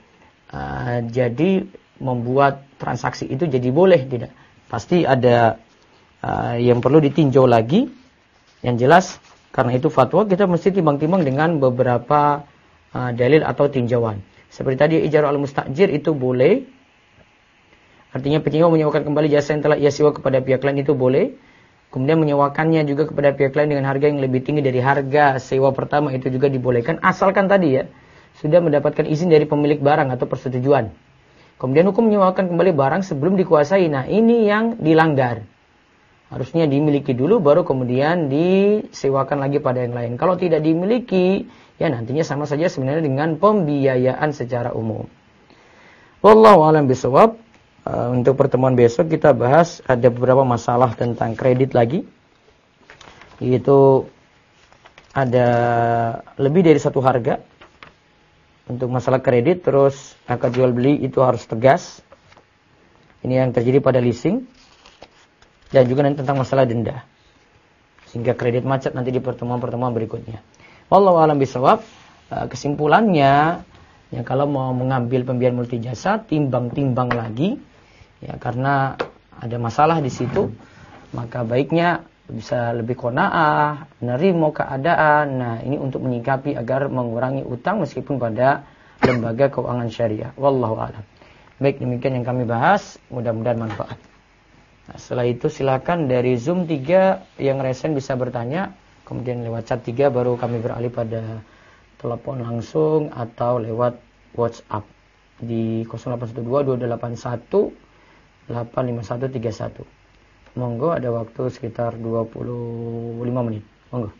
jadi membuat transaksi itu jadi boleh. Tidak. Pasti ada yang perlu ditinjau lagi. Yang jelas, karena itu fatwa kita mesti timbang-timbang dengan beberapa dalil atau tinjauan. Seperti tadi ijarah al-mustajir itu boleh. Artinya penyewa menyewakan kembali jasa yang telah ia sewa kepada pihak lain itu boleh. Kemudian menyewakannya juga kepada pihak lain dengan harga yang lebih tinggi dari harga sewa pertama itu juga dibolehkan. Asalkan tadi ya, sudah mendapatkan izin dari pemilik barang atau persetujuan. Kemudian hukum menyewakan kembali barang sebelum dikuasai. Nah ini yang dilanggar. Harusnya dimiliki dulu baru kemudian disewakan lagi pada yang lain. Kalau tidak dimiliki, ya nantinya sama saja sebenarnya dengan pembiayaan secara umum. Wallahu a'lam bishawab. Untuk pertemuan besok kita bahas ada beberapa masalah tentang kredit lagi. Yaitu ada lebih dari satu harga untuk masalah kredit. Terus akad jual beli itu harus tegas. Ini yang terjadi pada leasing. Dan juga nanti tentang masalah denda. Sehingga kredit macet nanti di pertemuan-pertemuan berikutnya. Wallahu a'lam bishawab. Kesimpulannya, Ya, kalau mau mengambil pembiayaan multijasa, timbang-timbang lagi, ya karena ada masalah di situ, maka baiknya bisa lebih qanaah, nerimo keadaan. Nah, ini untuk menyikapi agar mengurangi utang meskipun pada lembaga keuangan syariah. Wallahu a'lam. Baik, demikian yang kami bahas, mudah-mudahan manfaat. Nah, setelah itu silakan dari Zoom 3 yang resen bisa bertanya, kemudian lewat chat 3 baru kami beralih pada telepon langsung atau lewat WhatsApp di 0812-281-85131. Monggo, ada waktu sekitar 25 menit. Monggo.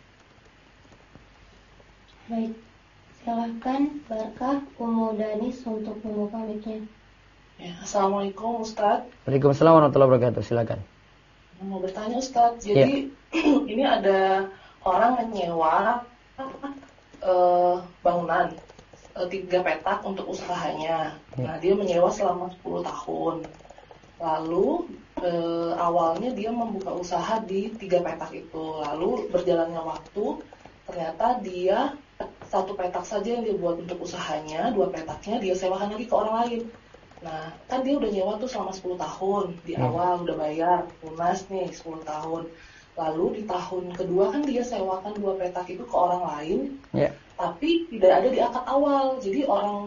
Baik, silahkan Barkah Ummu Danis untuk membuka mic-nya. Ya, Assalamualaikum Ustadz. Waalaikumsalam warahmatullahi wabarakatuh. Silakan. Mau bertanya Ustadz, jadi ini ada orang menyewa bangunan 3 petak untuk usahanya. Nah, dia menyewa selama 10 tahun. Lalu awalnya dia membuka usaha di 3 petak itu. Lalu berjalannya waktu, ternyata dia 1 petak saja yang dia buat untuk usahanya, 2 petaknya dia sewakan lagi ke orang lain. Nah, kan dia udah nyewa tuh selama 10 tahun. Di awal udah bayar, lunas nih 10 tahun. Lalu di tahun kedua kan dia sewakan 2 petak itu ke orang lain, tapi tidak ada di akad awal. Jadi orang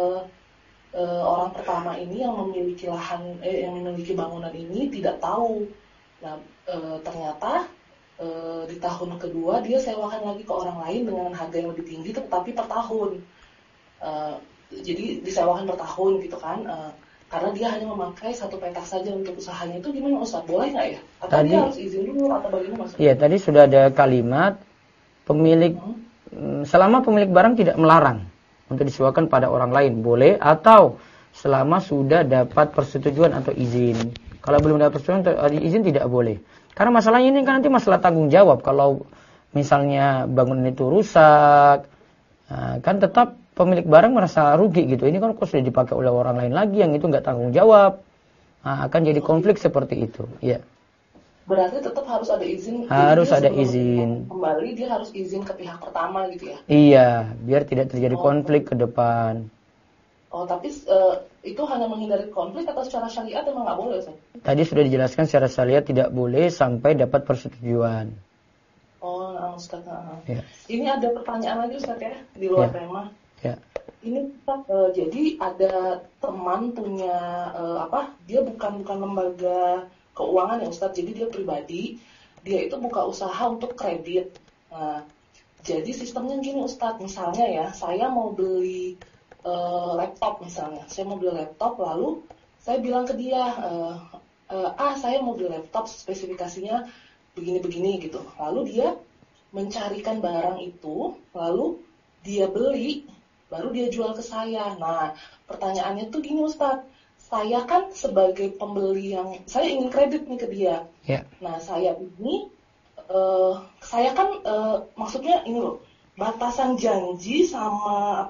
pertama ini yang memiliki lahan, yang memiliki bangunan ini tidak tahu. Nah, ternyata di tahun kedua dia sewakan lagi ke orang lain dengan harga yang lebih tinggi, tetapi per tahun. Jadi disewakan per tahun gitu kan. Karena dia hanya memakai 1 petak saja untuk usahanya. Itu gimana Ustaz? Boleh nggak ya? Atau tadi, dia harus izin dulu atau bagaimana maksudnya? Iya, tadi sudah ada kalimat pemilik selama pemilik barang tidak melarang untuk disewakan pada orang lain, boleh, atau selama sudah dapat persetujuan atau izin. Kalau belum dapat persetujuan atau izin tidak boleh. Karena masalahnya ini kan nanti masalah tanggung jawab. Kalau misalnya bangunan itu rusak, kan tetap pemilik barang merasa rugi gitu. Ini kan kok sudah dipakai oleh orang lain lagi yang itu nggak tanggung jawab. Nah, akan jadi konflik seperti itu. Ya. Berarti tetap harus ada izin. Harus ada izin. Kembali dia harus izin ke pihak pertama gitu ya. Iya, biar tidak terjadi konflik ke depan. Oh, tapi itu hanya menghindari konflik atau secara syariat emang nggak boleh, Ustaz? Tadi sudah dijelaskan secara syariat tidak boleh sampai dapat persetujuan. Oh, Ustaz. Ya. Ini ada pertanyaan lagi Ustaz ya, di luar tema. Ya. Ini jadi ada teman punya dia bukan lembaga keuangan ya Ustaz, jadi dia pribadi, dia itu buka usaha untuk kredit. Nah, jadi sistemnya gini Ustaz, misalnya ya, saya mau beli laptop misalnya, saya mau beli laptop, lalu saya bilang ke dia, saya mau beli laptop spesifikasinya begini-begini gitu. Lalu dia mencarikan barang itu, lalu dia beli, baru dia jual ke saya. Nah, pertanyaannya tuh gini Ustadz, saya kan sebagai pembeli yang, saya ingin kredit nih ke dia. Nah, saya ini, saya kan maksudnya ini loh, batasan janji sama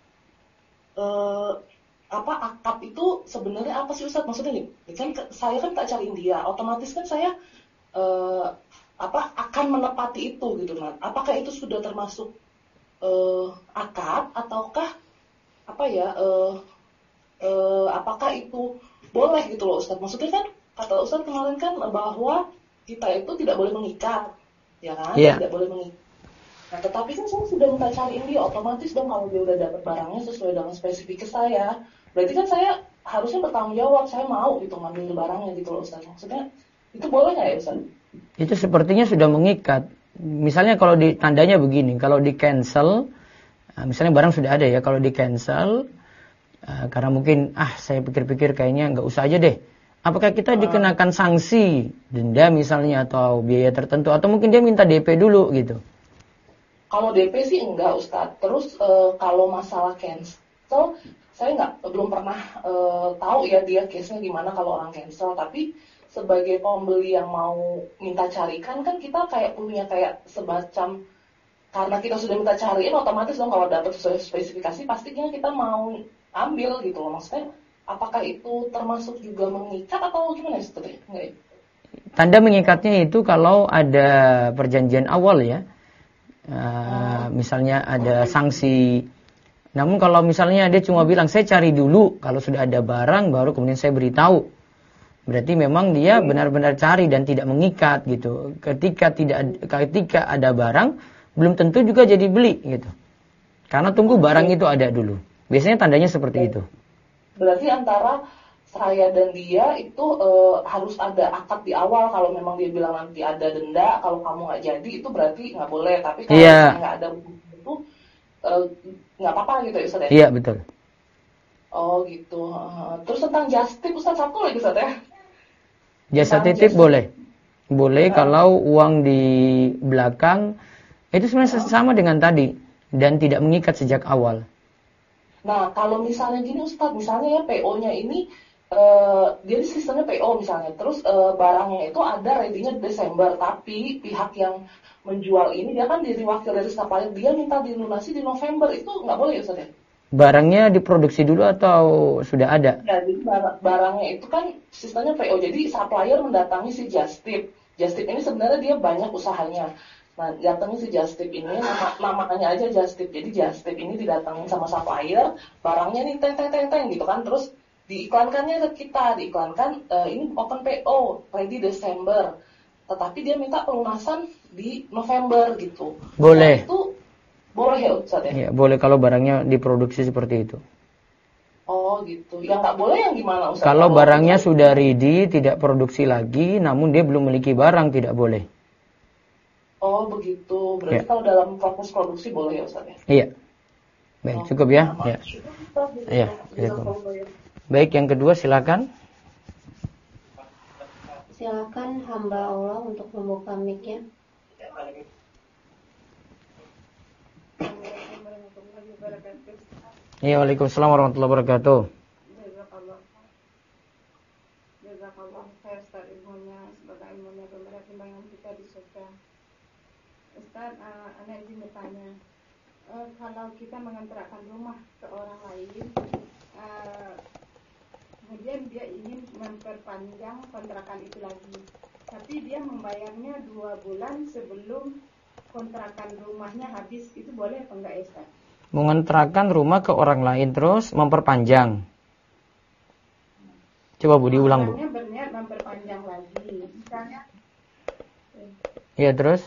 akad itu sebenarnya apa sih Ustadz? Maksudnya nih, kan saya kan tak cariin dia, otomatis kan saya akan menepati itu gitu. Nah, apakah itu sudah termasuk akad ataukah apakah itu boleh gitu loh Ustaz? Maksudnya kan kata Ustaz kemarin kan bahwa kita itu tidak boleh mengikat, ya kan? Tidak boleh mengikat. Nah, tetapi kan saya sudah minta cariin dia, otomatis dong kalau dia udah dapat barangnya sesuai dengan spesifik saya, berarti kan saya harusnya bertanggung jawab, saya mau gitu ngambil barangnya gitu loh Ustaz. Maksudnya itu boleh nggak ya Ustaz? Itu sepertinya sudah mengikat. Misalnya kalau tandanya begini, kalau di cancel, misalnya barang sudah ada ya, kalau di cancel karena mungkin saya pikir-pikir kayaknya nggak usah aja deh. Apakah kita dikenakan sanksi denda misalnya atau biaya tertentu, atau mungkin dia minta DP dulu gitu? Kalau DP sih enggak Ustadz. Terus kalau masalah cancel, saya belum pernah tahu ya dia case-nya gimana kalau orang cancel. Tapi sebagai pembeli yang mau minta carikan kan kita kayak punya kayak semacam, karena kita sudah minta cariin, otomatis dong kalau dapat sesuai spesifikasi pastinya kita mau ambil gitu loh. Maksudnya apakah itu termasuk juga mengikat atau gimana Ustaz? Tanda mengikatnya itu kalau ada perjanjian awal ya. Misalnya ada sanksi Namun kalau misalnya dia cuma bilang saya cari dulu, kalau sudah ada barang baru kemudian saya beritahu. Berarti memang dia benar-benar cari dan tidak mengikat gitu. Ketika ada barang, belum tentu juga jadi beli gitu. Karena tunggu barang itu ada dulu. Biasanya tandanya seperti itu. Berarti antara saya dan dia itu harus ada akad di awal. Kalau memang dia bilang nanti ada denda, kalau kamu nggak jadi itu berarti nggak boleh. Tapi kalau nggak ada itu nggak apa-apa gitu ya Ustaz ya? Iya betul. Oh gitu. Terus tentang just tip Ustaz, satu lagi Ustaz ya? Jasa titip boleh. Boleh kalau uang di belakang itu sebenarnya sama dengan tadi dan tidak mengikat sejak awal. Nah kalau misalnya gini Ustaz, misalnya ya PO-nya ini dia sistemnya PO misalnya, terus barangnya itu ada ready-nya Desember, tapi pihak yang menjual ini dia kan jadi wakil dari supplier, dia minta dilunasi di November, itu nggak boleh ya Ustaz ya? Barangnya diproduksi dulu atau sudah ada? Ya, jadi barangnya itu kan sistemnya PO, jadi supplier mendatangi si Just Tip. Just Tip ini sebenarnya dia banyak usahanya. Nah, datangi si Just Tip ini, namanya aja Just Tip. Jadi Just Tip ini didatangin sama supplier, barangnya nih teng gitu kan, terus diiklankannya ke kita, diiklankan ini open PO, ready Desember. Tetapi dia minta pelunasan di November gitu. Boleh. Nah, itu boleh ya Ustaz ya? Ya, boleh kalau barangnya diproduksi seperti itu. Oh gitu. Yang nggak boleh yang gimana Ustaz? Kalau barangnya sudah ready, tidak produksi lagi, namun dia belum memiliki barang, tidak boleh. Oh begitu. Berarti kalau dalam proses produksi boleh ya Ustaz ya? Iya. Baik, cukup ya. Ya. Iya. Baik, yang kedua silakan. Silakan hamba Allah untuk membuka mic-nya. Ya, waalaikumsalam warahmatullahi wabarakatuh. Jazakallah khair Ustaz, ilmunya semoga ilmunya bermanfaat timbangan kita di surga. Ustaz, anak izin bertanya, kalau kita mengontrakkan rumah ke orang lain, kemudian dia ingin memperpanjang kontrakan itu lagi, tapi dia membayarnya 2 bulan sebelum kontrakan rumahnya habis, itu boleh apa enggak Ustaz? Mengontrakkan rumah ke orang lain terus memperpanjang. Coba Bu diulang Bu. Berniat memperpanjang lagi, misalnya. Iya terus?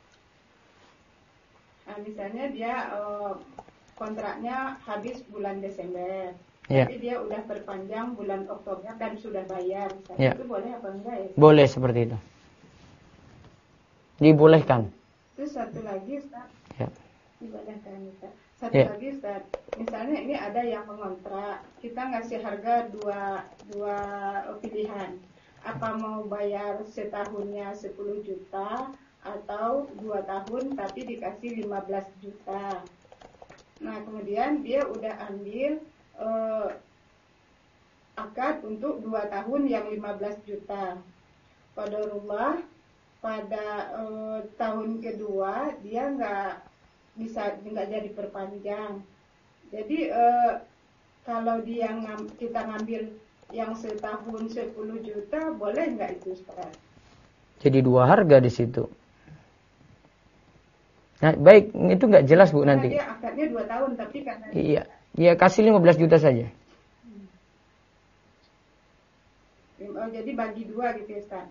Nah, misalnya dia kontraknya habis bulan Desember, tapi dia udah perpanjang bulan Oktober dan sudah bayar, itu boleh apa enggak ya? Boleh seperti itu. Dibolehkan. Terus satu lagi Ustaz. Ya. Dibolehkan Ustaz. Satu lagi Ustaz, misalnya ini ada yang mengontrak, kita ngasih harga dua pilihan, apa mau bayar setahunnya 10 juta atau 2 tahun tapi dikasih 15 juta. Nah kemudian dia udah ambil akad untuk 2 tahun yang 15 juta. Qadarullah pada tahun kedua dia nggak jadi perpanjang. Jadi kalau kita ngambil yang setahun 10 juta boleh nggak itu Ustaz? Jadi 2 harga di situ. Nah, baik, itu nggak jelas Bu nanti. Dia akadnya 2 tahun tapi karena Iya, ya kasih 15 juta saja. Jadi bagi 2 gitu Ustaz.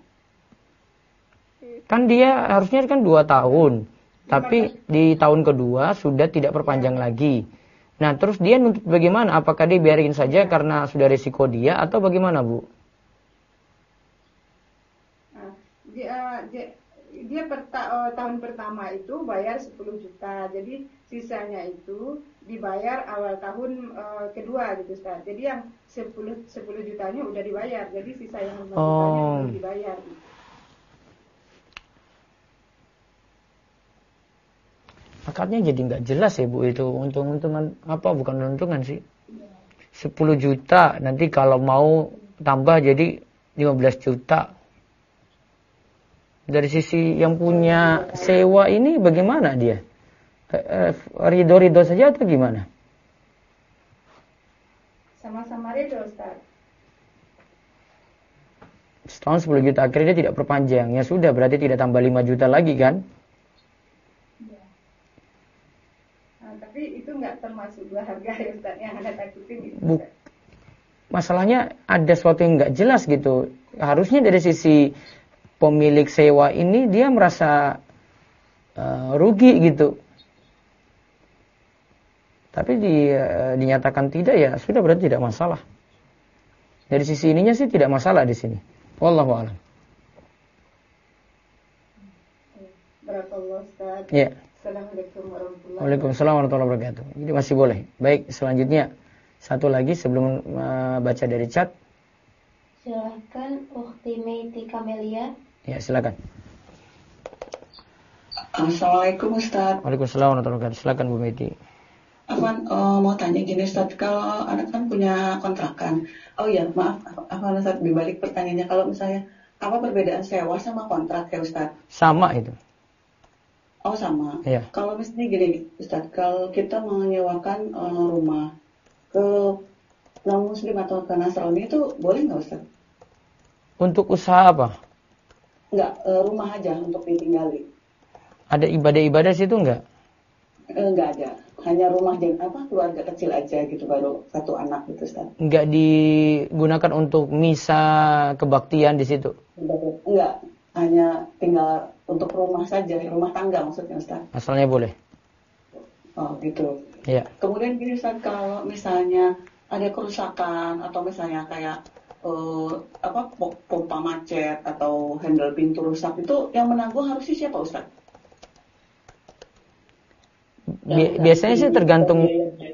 Kan dia harusnya kan 2 tahun. Tapi di tahun kedua sudah tidak perpanjang lagi. Nah, terus dia nuntut bagaimana? Apakah dia biarin saja karena sudah risiko dia atau bagaimana, Bu? Nah, dia tahun pertama itu bayar 10 juta. Jadi sisanya itu dibayar awal tahun kedua gitu Ustaz. Jadi yang 10 jutanya udah dibayar. Jadi sisa yang 5 jutanya belum dibayar. Akadnya jadi nggak jelas ya Bu itu. Untung-untungan apa? Bukan untungan sih. 10 juta nanti kalau mau tambah jadi 15 juta. Dari sisi yang punya sewa ini bagaimana dia? Ridho-ridho saja atau gimana? Sama-sama ridho Ustaz. Setahun 10 juta akhirnya dia tidak perpanjang. Ya sudah berarti tidak tambah 5 juta lagi kan? Tapi itu nggak termasuk dua harga ya Ustaz, yang Anda takutin itu. Masalahnya ada sesuatu yang nggak jelas gitu. Harusnya dari sisi pemilik sewa ini dia merasa rugi gitu. Tapi dinyatakan tidak, ya sudah, berarti tidak masalah. Dari sisi ininya sih tidak masalah di sini. Wallahu a'lam. Barakallahu Ustaz. Ya. Assalamualaikum warahmatullahi wabarakatuh. Waalaikumsalam warahmatullahi wabarakatuh. Jadi masih boleh. Baik, selanjutnya satu lagi sebelum baca dari chat. Silahkan Ukhti Meiti Kamelia. Ya, silakan. Assalamualaikum Ustaz. Waalaikumsalam warahmatullahi wabarakatuh. Silakan Bu Meiti. Afwan, mau tanya gini Ustaz, kalau anak kan punya kontrakan. Oh iya, maaf, Afwan Ustaz, dibalik pertanyaannya, kalau misalnya apa perbedaan sewa sama kontrak ya Ustaz? Sama itu. Oh sama. Iya. Kalau misalnya gini Ustaz, kalau kita menyewakan rumah ke non-muslim atau ke Nasrani itu boleh nggak Ustaz? Untuk usaha apa? Enggak, rumah aja untuk ditinggali. Ada ibadah-ibadah situ enggak? Enggak ada. Hanya rumah keluarga kecil aja gitu, baru satu anak gitu Ustaz. Enggak digunakan untuk misa kebaktian di situ? Enggak, hanya tinggal untuk rumah saja, rumah tangga maksudnya Ustaz. Asalnya boleh. Oh gitu. Iya. Kemudian gini Ustaz, kalau misalnya ada kerusakan atau misalnya kayak pompa macet atau handle pintu rusak, itu yang menanggung harusnya siapa Ustaz? Biasanya sih tergantung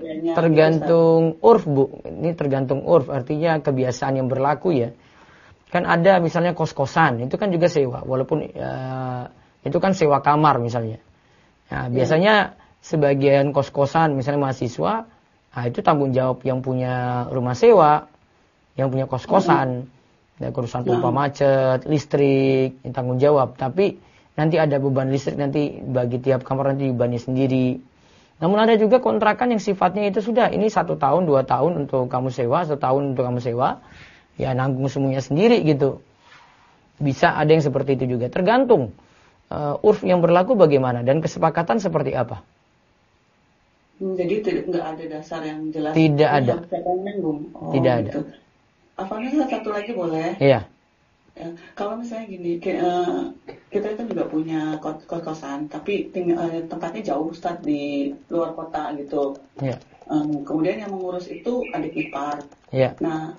urf Bu. Ini tergantung urf, artinya kebiasaan yang berlaku ya. Kan ada misalnya kos-kosan, itu kan juga sewa, walaupun itu kan sewa kamar misalnya. Nah, biasanya sebagian kos-kosan misalnya mahasiswa, itu tanggung jawab yang punya rumah sewa, yang punya kos-kosan. Ada urusan pompa macet, listrik, yang tanggung jawab. Tapi nanti ada beban listrik nanti bagi tiap kamar nanti bebannya sendiri. Namun ada juga kontrakan yang sifatnya itu sudah, ini 1 tahun, 2 tahun untuk kamu sewa, 1 tahun untuk kamu sewa, ya nanggung semuanya sendiri gitu. Bisa ada yang seperti itu juga. Tergantung urf yang berlaku bagaimana dan kesepakatan seperti apa. Jadi nggak ada dasar yang jelas. Tidak ada. Tidak ada. Gitu. Apalagi satu lagi boleh? Iya. Ya, kalau misalnya gini, kita itu juga punya kos-kosan, tapi tempatnya jauh Ustaz, di luar kota gitu. Iya. Kemudian yang mengurus itu adik ipar. Iya. Nah,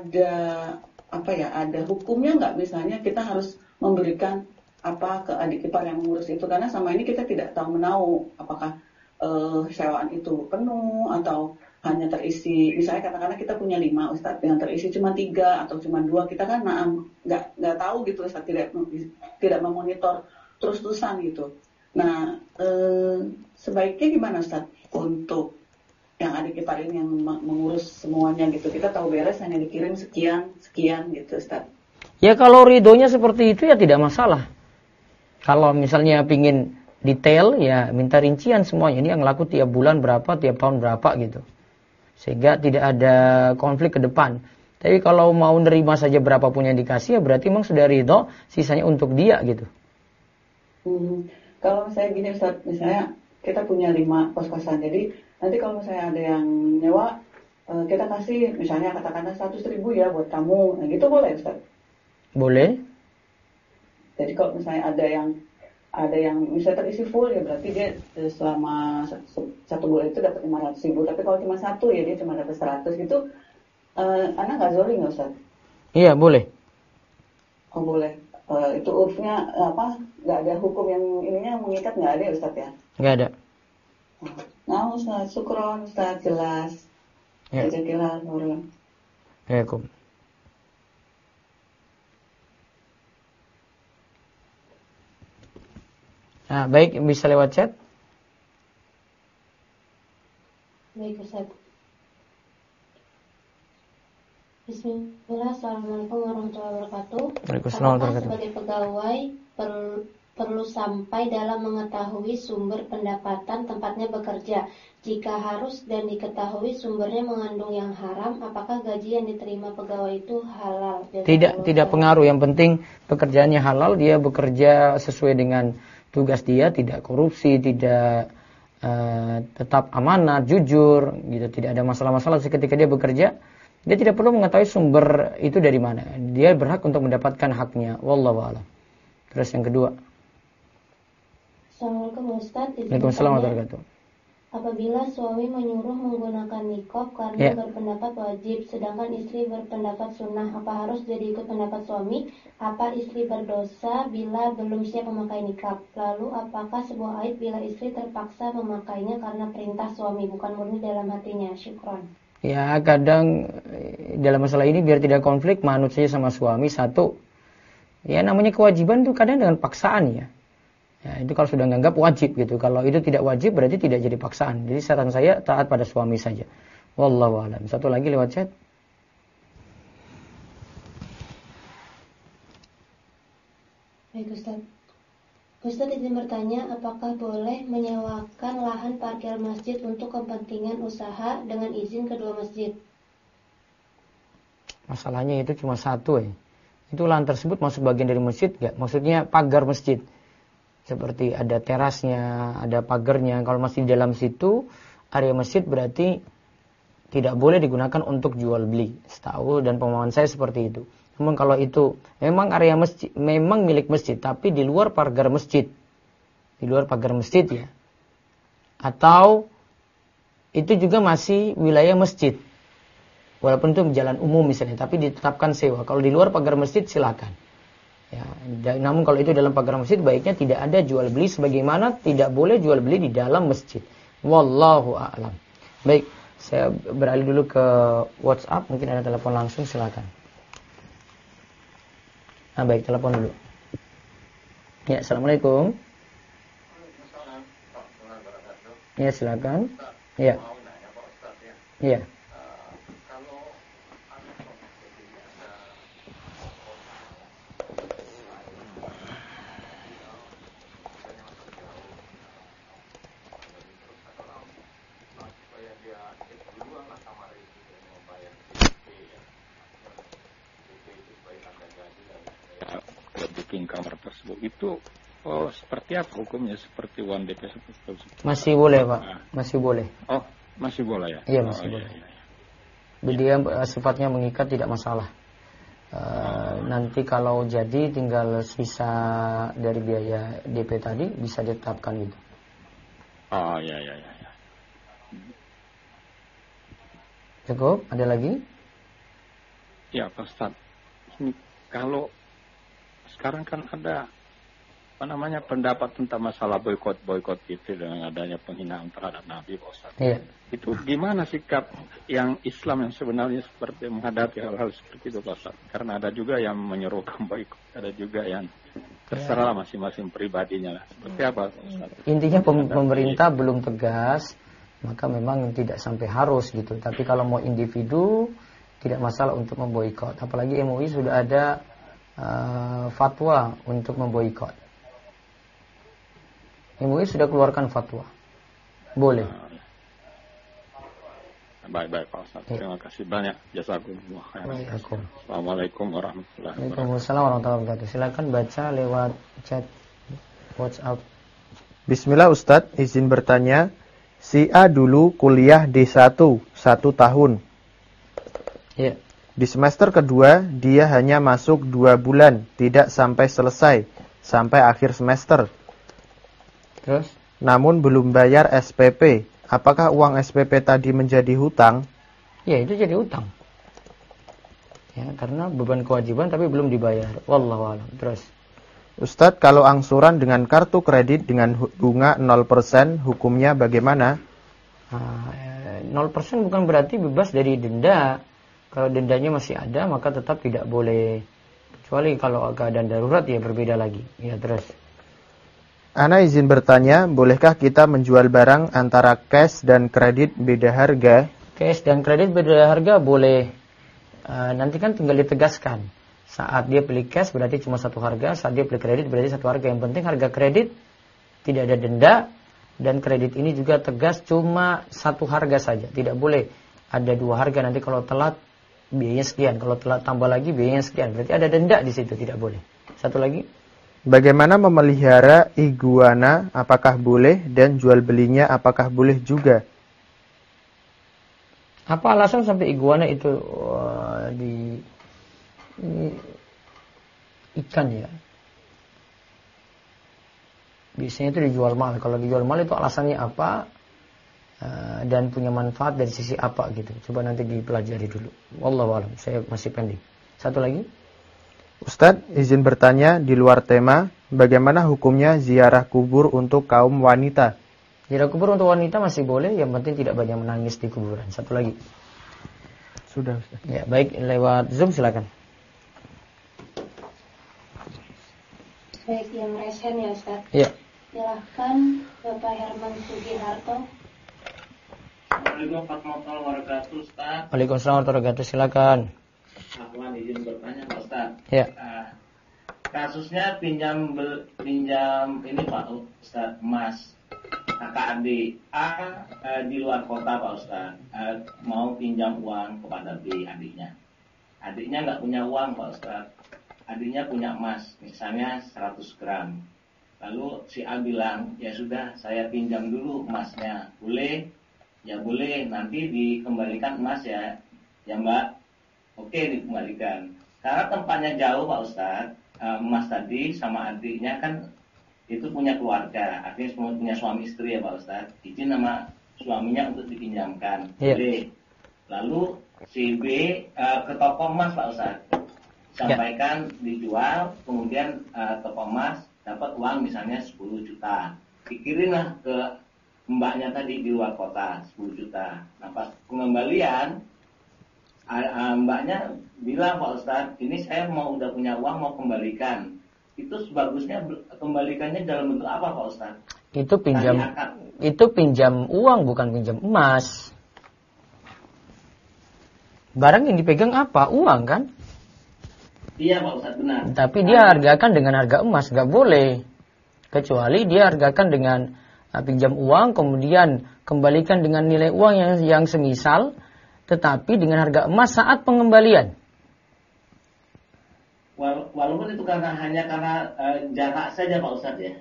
ada hukumnya nggak, misalnya kita harus memberikan apa ke adik ipar yang mengurus itu, karena sama ini kita tidak tahu menahu apakah sewaan itu penuh atau hanya terisi, misalnya katakanlah kita punya 5 Ustaz, yang terisi cuma 3 atau cuma 2, kita kan nggak tahu gitu Ustaz, tidak memonitor terus-terusan gitu. Nah, sebaiknya gimana Ustaz untuk yang adik ipar ini yang mengurus semuanya gitu, kita tahu beres hanya dikirim sekian gitu Ustaz. Ya kalau ridhonya seperti itu ya tidak masalah. Kalau misalnya pingin detail ya minta rincian semuanya, ini yang laku tiap bulan berapa, tiap tahun berapa gitu. Sehingga tidak ada konflik ke depan. Tapi kalau mau nerima saja berapapun yang dikasih ya berarti memang sudah ridho, sisanya untuk dia gitu. Kalau misalnya gini Ustaz, misalnya kita punya 5 kos-kosan, jadi nanti kalau misalnya ada yang nyewa, kita kasih misalnya katakanlah 100.000 ya buat kamu, nah gitu boleh Ustaz? Boleh. Jadi kalau misalnya ada yang misalnya terisi full ya berarti dia selama 1 bulan itu dapat 500.000. Tapi kalau cuma 1 ya dia cuma dapat 100 gitu. Anak nggak zolim nggak Ustaz? Iya boleh. Oh boleh. Itu urfnya nggak ada hukum yang ininya mengikat, nggak ada ya Ustaz ya? Nggak ada. Nah Ustaz, syukron Ustaz, jelas. Ya. Jadilah nurun. Waalaikumsalam. Nah, baik, bisa lewat chat. Baik Ustaz. Bismillah, Assalamualaikum warahmatullahi wabarakatuh. Waalaikumsalam warahmatullahi wabarakatuh. Sebagai pegawai perlu sampai dalam mengetahui sumber pendapatan tempatnya bekerja. Jika harus dan diketahui sumbernya mengandung yang haram, apakah gaji yang diterima pegawai itu halal? Tidak pengaruh. Yang penting pekerjaannya halal, dia bekerja sesuai dengan tugas dia, tidak korupsi, tidak tetap amanat, jujur, gitu, tidak ada masalah-masalah ketika dia bekerja, dia tidak perlu mengetahui sumber itu dari mana. Dia berhak untuk mendapatkan haknya. Wallahu a'lam. Terus yang kedua. Assalamualaikum Ustaz. Waalaikumsalam warahmatullahi wabarakatuh. Apabila suami menyuruh menggunakan niqab karena berpendapat wajib, sedangkan istri berpendapat sunnah, apa harus jadi ikut pendapat suami? Apa istri berdosa bila belum siap memakai niqab? Lalu apakah sebuah aib bila istri terpaksa memakainya karena perintah suami, bukan murni dalam hatinya? Syukron. Ya, kadang dalam masalah ini biar tidak konflik, manut saja sama suami. Satu, ya namanya kewajiban itu kadang dengan paksaan ya. Ya, itu kalau sudah menganggap wajib gitu. Kalau itu tidak wajib berarti tidak jadi paksaan. Jadi saran saya taat pada suami saja. Wallahu a'lam. Satu lagi lewat chat. Baik Ustaz. Ustaz izin bertanya, apakah boleh menyewakan lahan parkir masjid untuk kepentingan usaha dengan izin kedua masjid? Masalahnya itu cuma satu ya. Itu lahan tersebut masuk bagian dari masjid enggak? Maksudnya pagar masjid. Seperti ada terasnya, ada pagarnya. Kalau masih di dalam situ, area masjid berarti tidak boleh digunakan untuk jual beli. Setahu dan pemahaman saya seperti itu. Namun kalau itu memang area masjid, memang milik masjid, tapi di luar pagar masjid. Di luar pagar masjid ya. Atau itu juga masih wilayah masjid. Walaupun itu jalan umum misalnya, tapi ditetapkan sewa. Kalau di luar pagar masjid silakan. Ya, namun kalau itu dalam pagar masjid baiknya tidak ada jual beli, sebagaimana tidak boleh jual beli di dalam masjid. Wallahu a'lam. Baik, saya beralih dulu ke WhatsApp, mungkin ada telepon langsung, silakan. Nah, baik, telepon dulu. Ya, assalamualaikum. Ya, silakan. Ya. Ya. Kamar tersebut itu seperti apa hukumnya, seperti uang DP seperti itu? Masih boleh Pak, masih boleh. Oh, masih boleh ya? Iya, masih boleh. Dia sifatnya mengikat, tidak masalah. Nanti kalau jadi tinggal sisa dari biaya DP tadi bisa ditetapkan gitu. Oh ya. Cukup? Ada lagi? Ya Pak Ustaz, ini kalau sekarang kan ada pendapat tentang masalah boikot itu dengan adanya penghinaan terhadap Nabi Pak Ustaz. Iya. Itu gimana sikap yang Islam yang sebenarnya seperti menghadapi hal-hal seperti itu Pak Ustaz? Karena ada juga yang menyerukan boikot, ada juga yang terserah masing-masing pribadinya lah. Seperti apa Pak Ustaz? Intinya pemerintah belum tegas, maka memang tidak sampai harus gitu. Tapi kalau mau individu tidak masalah untuk memboikot. Apalagi MUI sudah ada fatwa untuk memboikot. MUI sudah keluarkan fatwa. Boleh. Baik Pak Ustaz. Terima kasih banyak. Jazakumullah khairan. Assalamualaikum warahmatullahi wabarakatuh. Waalaikumsalam warahmatullahi wabarakatuh. Silakan baca lewat chat WhatsApp. Bismillah Ustaz, izin bertanya. Si A dulu kuliah D1 1 tahun. Iya. Di semester kedua, dia hanya masuk 2 bulan, tidak sampai selesai, sampai akhir semester. Terus? Namun belum bayar SPP. Apakah uang SPP tadi menjadi hutang? Ya, itu jadi hutang. Ya, karena beban kewajiban tapi belum dibayar. Wallahu a'lam. Terus? Ustadz, kalau angsuran dengan kartu kredit dengan bunga 0%, hukumnya bagaimana? 0% bukan berarti bebas dari denda. Kalau dendanya masih ada, maka tetap tidak boleh. Kecuali kalau keadaan darurat, ya berbeda lagi. Ya, terus. Ana izin bertanya, bolehkah kita menjual barang antara cash dan kredit beda harga? Cash dan kredit beda harga boleh. Nanti kan tinggal ditegaskan. Saat dia beli cash berarti cuma satu harga, saat dia beli kredit berarti satu harga. Yang penting harga kredit tidak ada denda, dan kredit ini juga tegas cuma satu harga saja. Tidak boleh ada dua harga, nanti kalau telat biayanya sekian, kalau telat tambah lagi biayanya sekian. Berarti ada denda di situ, tidak boleh. Satu lagi. Bagaimana memelihara iguana, apakah boleh, dan jual belinya apakah boleh juga? Apa alasan sampai iguana itu ikan ya? Biasanya itu dijual mahal. Kalau dijual mahal itu alasannya apa? Dan punya manfaat dari sisi apa gitu. Coba nanti dipelajari dulu. Wallahu a'lam. Saya masih pending. Satu lagi. Ustadz, izin bertanya di luar tema, bagaimana hukumnya ziarah kubur untuk kaum wanita? Ziarah kubur untuk wanita masih boleh, yang penting tidak banyak menangis di kuburan. Satu lagi. Sudah, Ustaz. Ya, baik, lewat Zoom silakan. Baik, yang resen ya Ustaz. Iya. Silahkan Bapak Herman Sugiharto. Assalamualaikum warahmatullahi wabarakatuh, Ustaz. Waalaikumsalam warahmatullahi wabarakatuh, silakan. Afwan, izin bertanya Pak Ustaz. Ya. Kasusnya pinjam ini Pak Ustaz, emas kakak adik A di luar kota Pak Ustaz, mau pinjam uang kepada B adiknya. Adiknya nggak punya uang Pak Ustaz, adiknya punya emas misalnya 100 gram. Lalu si A bilang, ya sudah saya pinjam dulu emasnya, boleh? Ya boleh, nanti dikembalikan emas ya Mbak. Oke, dikembalikan. Karena tempatnya jauh Pak Ustadz, emas tadi sama adiknya kan itu punya keluarga, artinya semua punya suami istri ya Pak Ustadz. Izin nama suaminya untuk dipinjamkan. Boleh. Lalu si B ke toko emas Pak Ustadz, sampaikan dijual, kemudian toko emas dapat uang misalnya 10 juta. Dikirimlah ke mbaknya tadi di luar kota 10 juta. Nah pas pengembalian mbaknya bilang, Pak Ustadz, ini saya udah punya uang mau kembalikan. Itu sebagusnya kembalikannya dalam bentuk apa Pak Ustadz? Itu pinjam uang bukan pinjam emas. Barang yang dipegang apa? Uang kan? Iya Pak Ustadz, benar. Tapi dia hargakan dengan harga emas, nggak boleh. Kecuali dia hargakan dengan pinjam uang, kemudian kembalikan dengan nilai uang yang semisal, tetapi dengan harga emas saat pengembalian. Walaupun itu hanya karena jarak saja Pak Ustadz ya.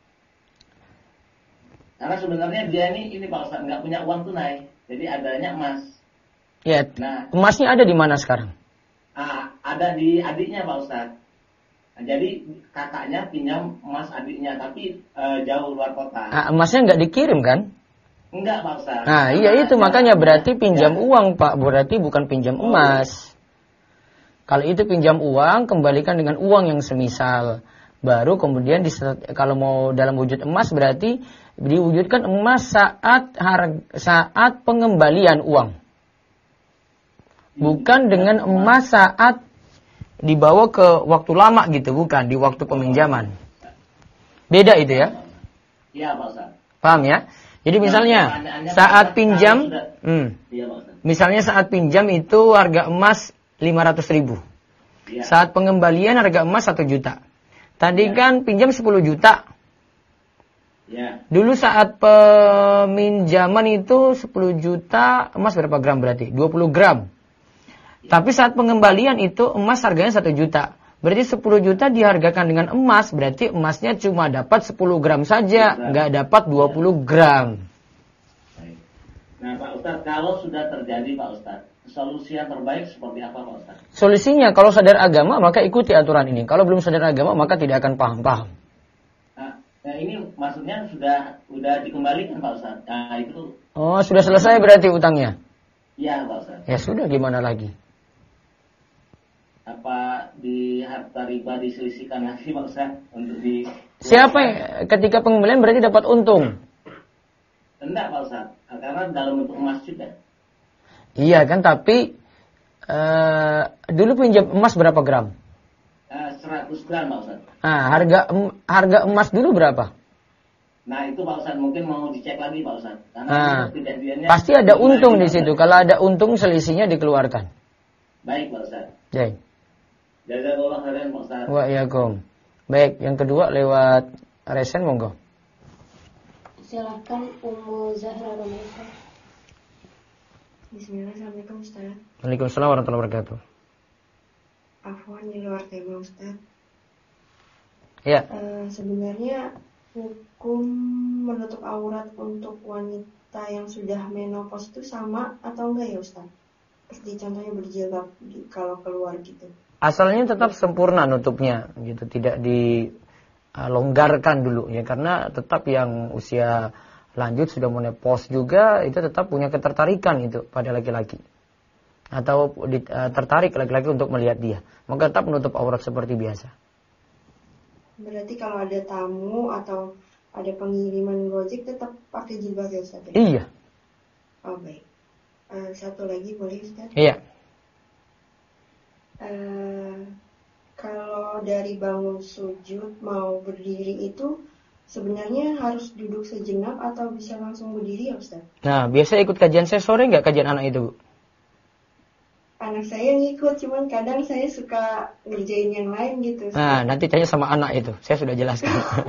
Karena sebenarnya dia ini Pak Ustadz nggak punya uang tunai, jadi adanya emas. Ya, nah, emasnya ada di mana sekarang? Ada di adiknya Pak Ustadz. Nah, jadi kakaknya pinjam emas adiknya, tapi jauh luar kota. Emasnya nggak dikirim kan? Enggak Pak Ustadz. Nah iya itu makanya berarti pinjam uang Pak, berarti bukan pinjam emas. Kalau itu pinjam uang, kembalikan dengan uang yang semisal. Baru kemudian kalau mau dalam wujud emas berarti diwujudkan emas saat pengembalian uang. Bukan dengan emas saat dibawa ke waktu lama gitu, bukan di waktu peminjaman. Beda itu ya? Iya Pak Ustadz. Paham ya? Jadi misalnya saat pinjam, misalnya saat pinjam itu harga emas 500.000. Ya. Saat pengembalian harga emas 1 juta. Tadi kan pinjam 10 juta. Ya. Dulu saat peminjaman itu 10 juta, emas berapa gram berarti? 20 gram. Ya. Tapi saat pengembalian itu emas harganya 1 juta. Berarti 10 juta dihargakan dengan emas, berarti emasnya cuma dapat 10 gram saja, nggak dapat 20 gram. Nah Pak Ustadz, kalau sudah terjadi Pak Ustadz, solusi yang terbaik seperti apa Pak Ustadz? Solusinya kalau sadar agama maka ikuti aturan ini. Kalau belum sadar agama maka tidak akan paham. Nah ini maksudnya sudah dikembalikan Pak Ustadz. Nah itu. Oh sudah selesai berarti utangnya? Iya Pak Ustadz. Ya sudah, gimana lagi? Apa di harta riba diselisihkan lagi Pak Ustaz untuk di siapa yang ketika pengembalian berarti dapat untung? Enggak Pak Ustaz, karena dalam bentuk emas juga. Iya kan, tapi dulu pinjam emas berapa gram? 100 gram Pak Ustaz. Nah, harga emas dulu berapa? Nah itu Pak Ustaz mungkin mau dicek lagi Pak Ustaz. Karena kejadiannya pasti ada untung di situ. Kalau ada untung selisihnya dikeluarkan. Baik Pak Ustaz. Baik. Jazakallah khairan Pak Ustaz. Waalaikumsalam. Baik, yang kedua lewat resen monggo. Silakan Ummu Zahra Romaisa. Bismillah, Assalamualaikum Ustaz. Waalaikumsalam warahmatullahi wabarakatuh. Afwan di luar tema Ustaz. Ya. Sebenarnya hukum menutup aurat untuk wanita yang sudah menopause itu sama atau enggak ya Ustaz? Seperti contohnya berjilbab kalau keluar gitu. Asalnya tetap sempurna nutupnya gitu, tidak dilonggarkan dulu ya, karena tetap yang usia lanjut sudah menopause juga itu tetap punya ketertarikan itu pada laki-laki. Atau tertarik laki-laki untuk melihat dia, maka tetap menutup aurat seperti biasa. Berarti kalau ada tamu atau ada pengiriman Gojek tetap pakai jilbab ya Ustaz? Iya. Oh baik. Satu lagi boleh Ustaz? Iya. Kalau dari bangun sujud mau berdiri itu sebenarnya harus duduk sejenak atau bisa langsung berdiri ya Ustaz? Nah, biasa ikut kajian saya sore nggak kajian anak itu, Bu? Anak saya ngikut, cuman kadang saya suka ngerjain yang lain gitu. Nah, nanti tanya sama anak itu, saya sudah jelaskan.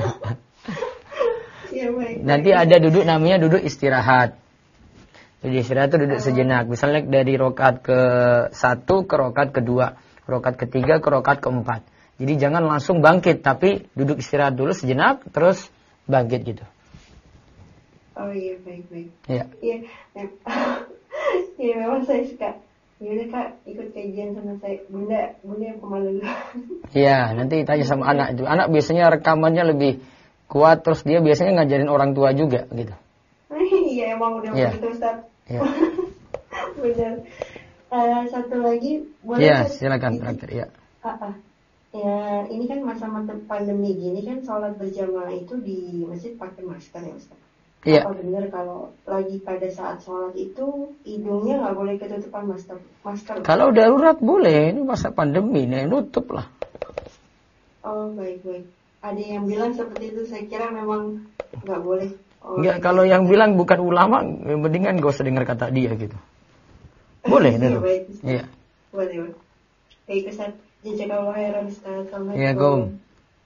Ya, baik. Nanti ada duduk namanya duduk istirahat. Jadi istirahat itu duduk sejenak. Misalnya dari rokaat ke-1 ke rokaat ke-2, rokaat ke-3 ke rokaat ke-4. Jadi jangan langsung bangkit, tapi duduk istirahat dulu sejenak, terus bangkit gitu. Oh iya, baik-baik. Iya. Iya, memang saya suka. Yaudah Kak, ikut kajian sama saya. Bunda yang pemalu. Iya, nanti tanya sama anak itu. Anak biasanya rekamannya lebih kuat, terus dia biasanya ngajarin orang tua juga gitu. Iya, emang udah begitu Ustaz. Iya. Benar. Satu lagi boleh? Iya, silakan terakhir ya. Ya, ini kan masa-masa pandemi gini kan sholat berjamaah itu di masjid pakai masker ya Ustaz. Iya. Apa benar kalau lagi pada saat sholat itu hidungnya nggak boleh ketutupan masker? Kalau darurat boleh, ini masa pandemi nih, nutup lah. Oh baik. Ada yang bilang seperti itu, saya kira memang nggak boleh. Enggak, kalau yang bilang bukan ulama, mendingan gak usah dengar kata dia gitu. Boleh, iya, baik. Iya. Boleh. Baik Ustaz, jazakallahu khairan Ustaz. Assalamualaikum.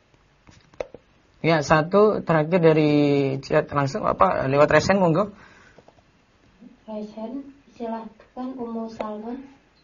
Ya, satu terakhir dari chat langsung apa lewat resen monggo. Resen, silahkan Ummu Salma.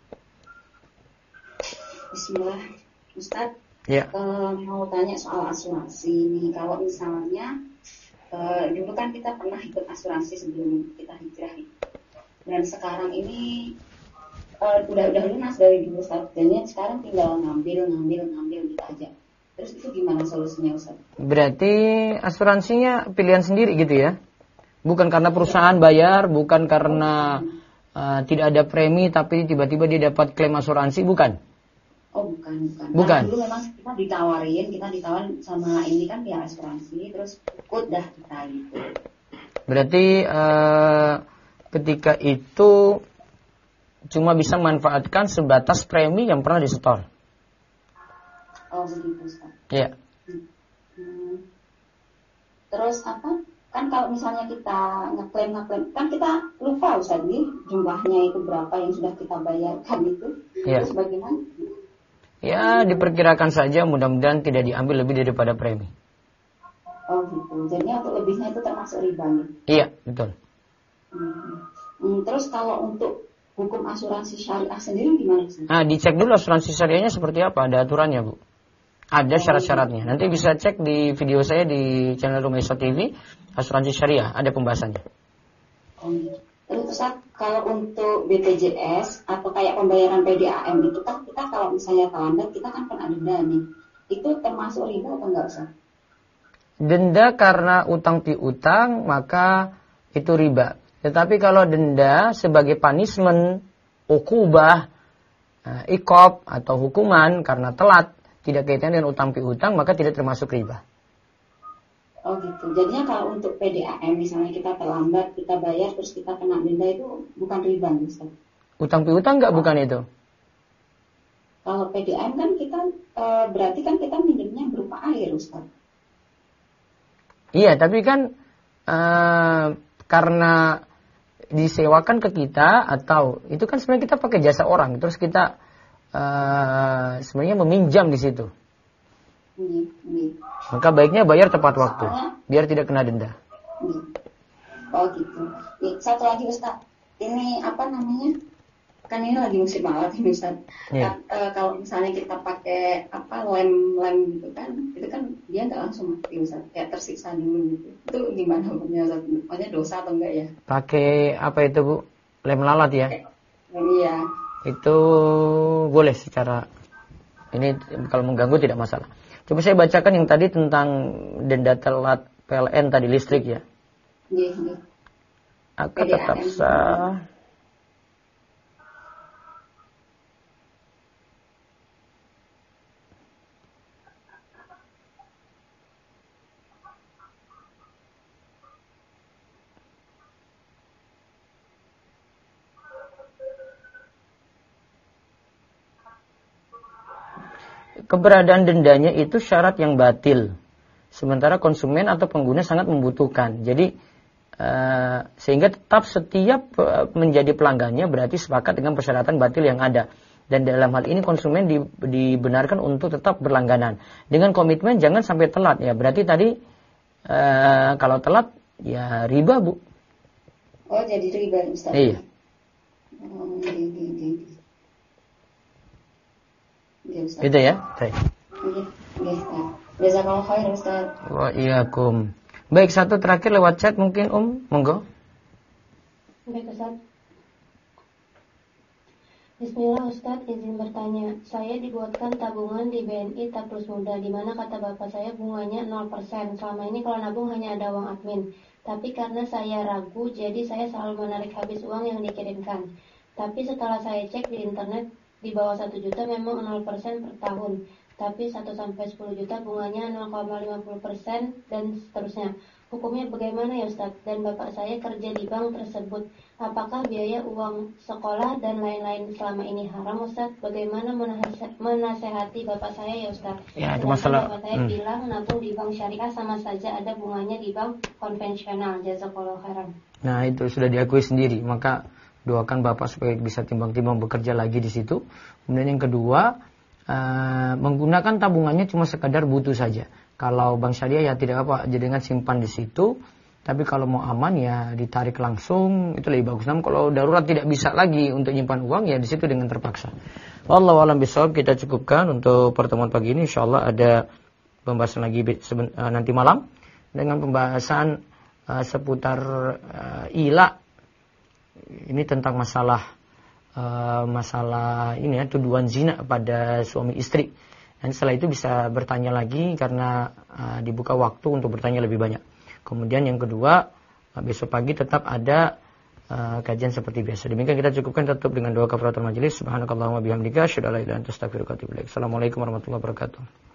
Bismillah, Ustaz. Ya. Mau tanya soal asuransi nih. Kalau misalnya dulu kan kita pernah ikut asuransi sebelum kita hijrah, dan sekarang ini udah lunas dari dulu Ustaz. Dan sekarang tinggal ngambil gitu aja. Terus itu gimana solusinya Ustaz? Berarti asuransinya pilihan sendiri gitu ya? Bukan karena perusahaan bayar, bukan karena tidak ada premi tapi tiba-tiba dia dapat klaim asuransi, bukan? Oh bukan. Bukan. Nah, dulu memang kita ditawarin sama ini kan pihak asuransi, terus ikut dah kita gitu. Berarti ketika itu cuma bisa manfaatkan sebatas premi yang pernah disetor. Oh begitu Ustaz. Iya. Terus apa? Kan kalau misalnya kita ngeklaim, kan kita lupa Ustaz nih jumlahnya itu berapa yang sudah kita bayarkan itu. Iya. Terus bagaimana? Ya diperkirakan saja, mudah-mudahan tidak diambil lebih daripada premi. Oh gitu. Jadinya untuk lebihnya itu termasuk riba nih. Iya, betul. Terus kalau untuk hukum asuransi syariah sendiri gimana Ustaz? Nah, dicek dulu asuransi syariahnya seperti apa, ada aturannya, Bu. Ada syarat-syaratnya. Nanti bisa cek di video saya di channel Rumah Islam TV, asuransi syariah, ada pembahasannya. Terus Ustaz, kalau untuk BPJS atau kayak pembayaran PDAM itu kan kita kalau misalnya terlambat kita kan kena denda nih. Itu termasuk riba atau enggak Ustaz? Denda karena utang piutang maka itu riba. Tetapi kalau denda sebagai punishment, ukubah, iqab atau hukuman karena telat, tidak kaitannya dengan utang piutang, maka tidak termasuk riba. Oh gitu. Jadinya kalau untuk PDAM misalnya kita terlambat, kita bayar terus kita kena denda itu bukan riba Ustaz? Utang piutang enggak, bukan itu. Kalau PDAM kan kita berarti kan kita minjemnya berupa air Ustaz. Iya, tapi kan karena disewakan ke kita atau itu kan sebenarnya kita pakai jasa orang, terus kita sebenarnya meminjam di situ. Maka baiknya bayar tepat waktu, biar tidak kena denda. Oh gitu. Satu lagi Ustaz, ini apa namanya? kan ini lagi musim lalat ini Ustaz. Kalau misalnya kita pakai lem gitu kan, itu kan dia nggak langsung mati Ustaz, kayak tersiksa dulu gitu. Itu gimana hukumnya Ustaz? Maksudnya dosa atau enggak ya? Pakai apa itu Bu? Lem lalat ya? Iya. Itu boleh secara ini kalau mengganggu tidak masalah. Coba saya bacakan yang tadi tentang denda telat PLN tadi listrik ya. Iya. Akan tetap sah. Keberadaan dendanya itu syarat yang batil. Sementara konsumen atau pengguna sangat membutuhkan. Jadi sehingga tetap setiap menjadi pelanggannya berarti sepakat dengan persyaratan batil yang ada. Dan dalam hal ini konsumen dibenarkan untuk tetap berlangganan. Dengan komitmen jangan sampai telat ya. Berarti tadi kalau telat ya riba Bu. Oh jadi riba Ustaz. Iya. Gitu ya. Baik. Jazakallahu khair Ustaz. Waalaikumsalam. Baik, satu terakhir lewat chat mungkin monggo. Baik Ustaz. Bismillah Ustaz, izin bertanya. Saya dibuatkan tabungan di BNI Taplus Muda, di mana kata bapak saya bunganya 0%. Selama ini kalau nabung hanya ada uang admin. Tapi karena saya ragu, jadi saya selalu menarik habis uang yang dikirimkan. Tapi setelah saya cek di internet, di bawah 1 juta memang 0% per tahun. Tapi 1 sampai 10 juta bunganya 0,50% dan seterusnya. Hukumnya bagaimana ya Ustaz? Dan bapak saya kerja di bank tersebut. Apakah biaya uang sekolah dan lain-lain selama ini haram Ustaz? Bagaimana menasehati bapak saya ya Ustaz? Ya, itu masalah. Bapak saya bilang nabung di bank syariah sama saja ada bunganya di bank konvensional. Jazakallahu khairan. Nah, itu sudah diakui sendiri. Maka doakan bapak supaya bisa timbang-timbang bekerja lagi di situ. Kemudian yang kedua, menggunakan tabungannya cuma sekadar butuh saja. Kalau bank syariah ya tidak apa, jangan simpan di situ. Tapi kalau mau aman ya ditarik langsung, itu lebih bagus. Namun kalau darurat tidak bisa lagi untuk nyimpan uang ya di situ dengan terpaksa. Wallahu a'lam bishawab, kita cukupkan untuk pertemuan pagi ini. Insyaallah ada pembahasan lagi nanti malam dengan pembahasan seputar ila. Ini tentang masalah ini ya, tuduhan zina pada suami istri. Dan setelah itu bisa bertanya lagi karena dibuka waktu untuk bertanya lebih banyak. Kemudian yang kedua, besok pagi tetap ada kajian seperti biasa. Demikian kita cukupkan, tutup dengan doa kafaratul majelis. Subhanakallahumma bihamdika asyhadu an la ilaha illa anta astaghfiruka wa atubu ilaik. Assalamualaikum warahmatullahi wabarakatuh.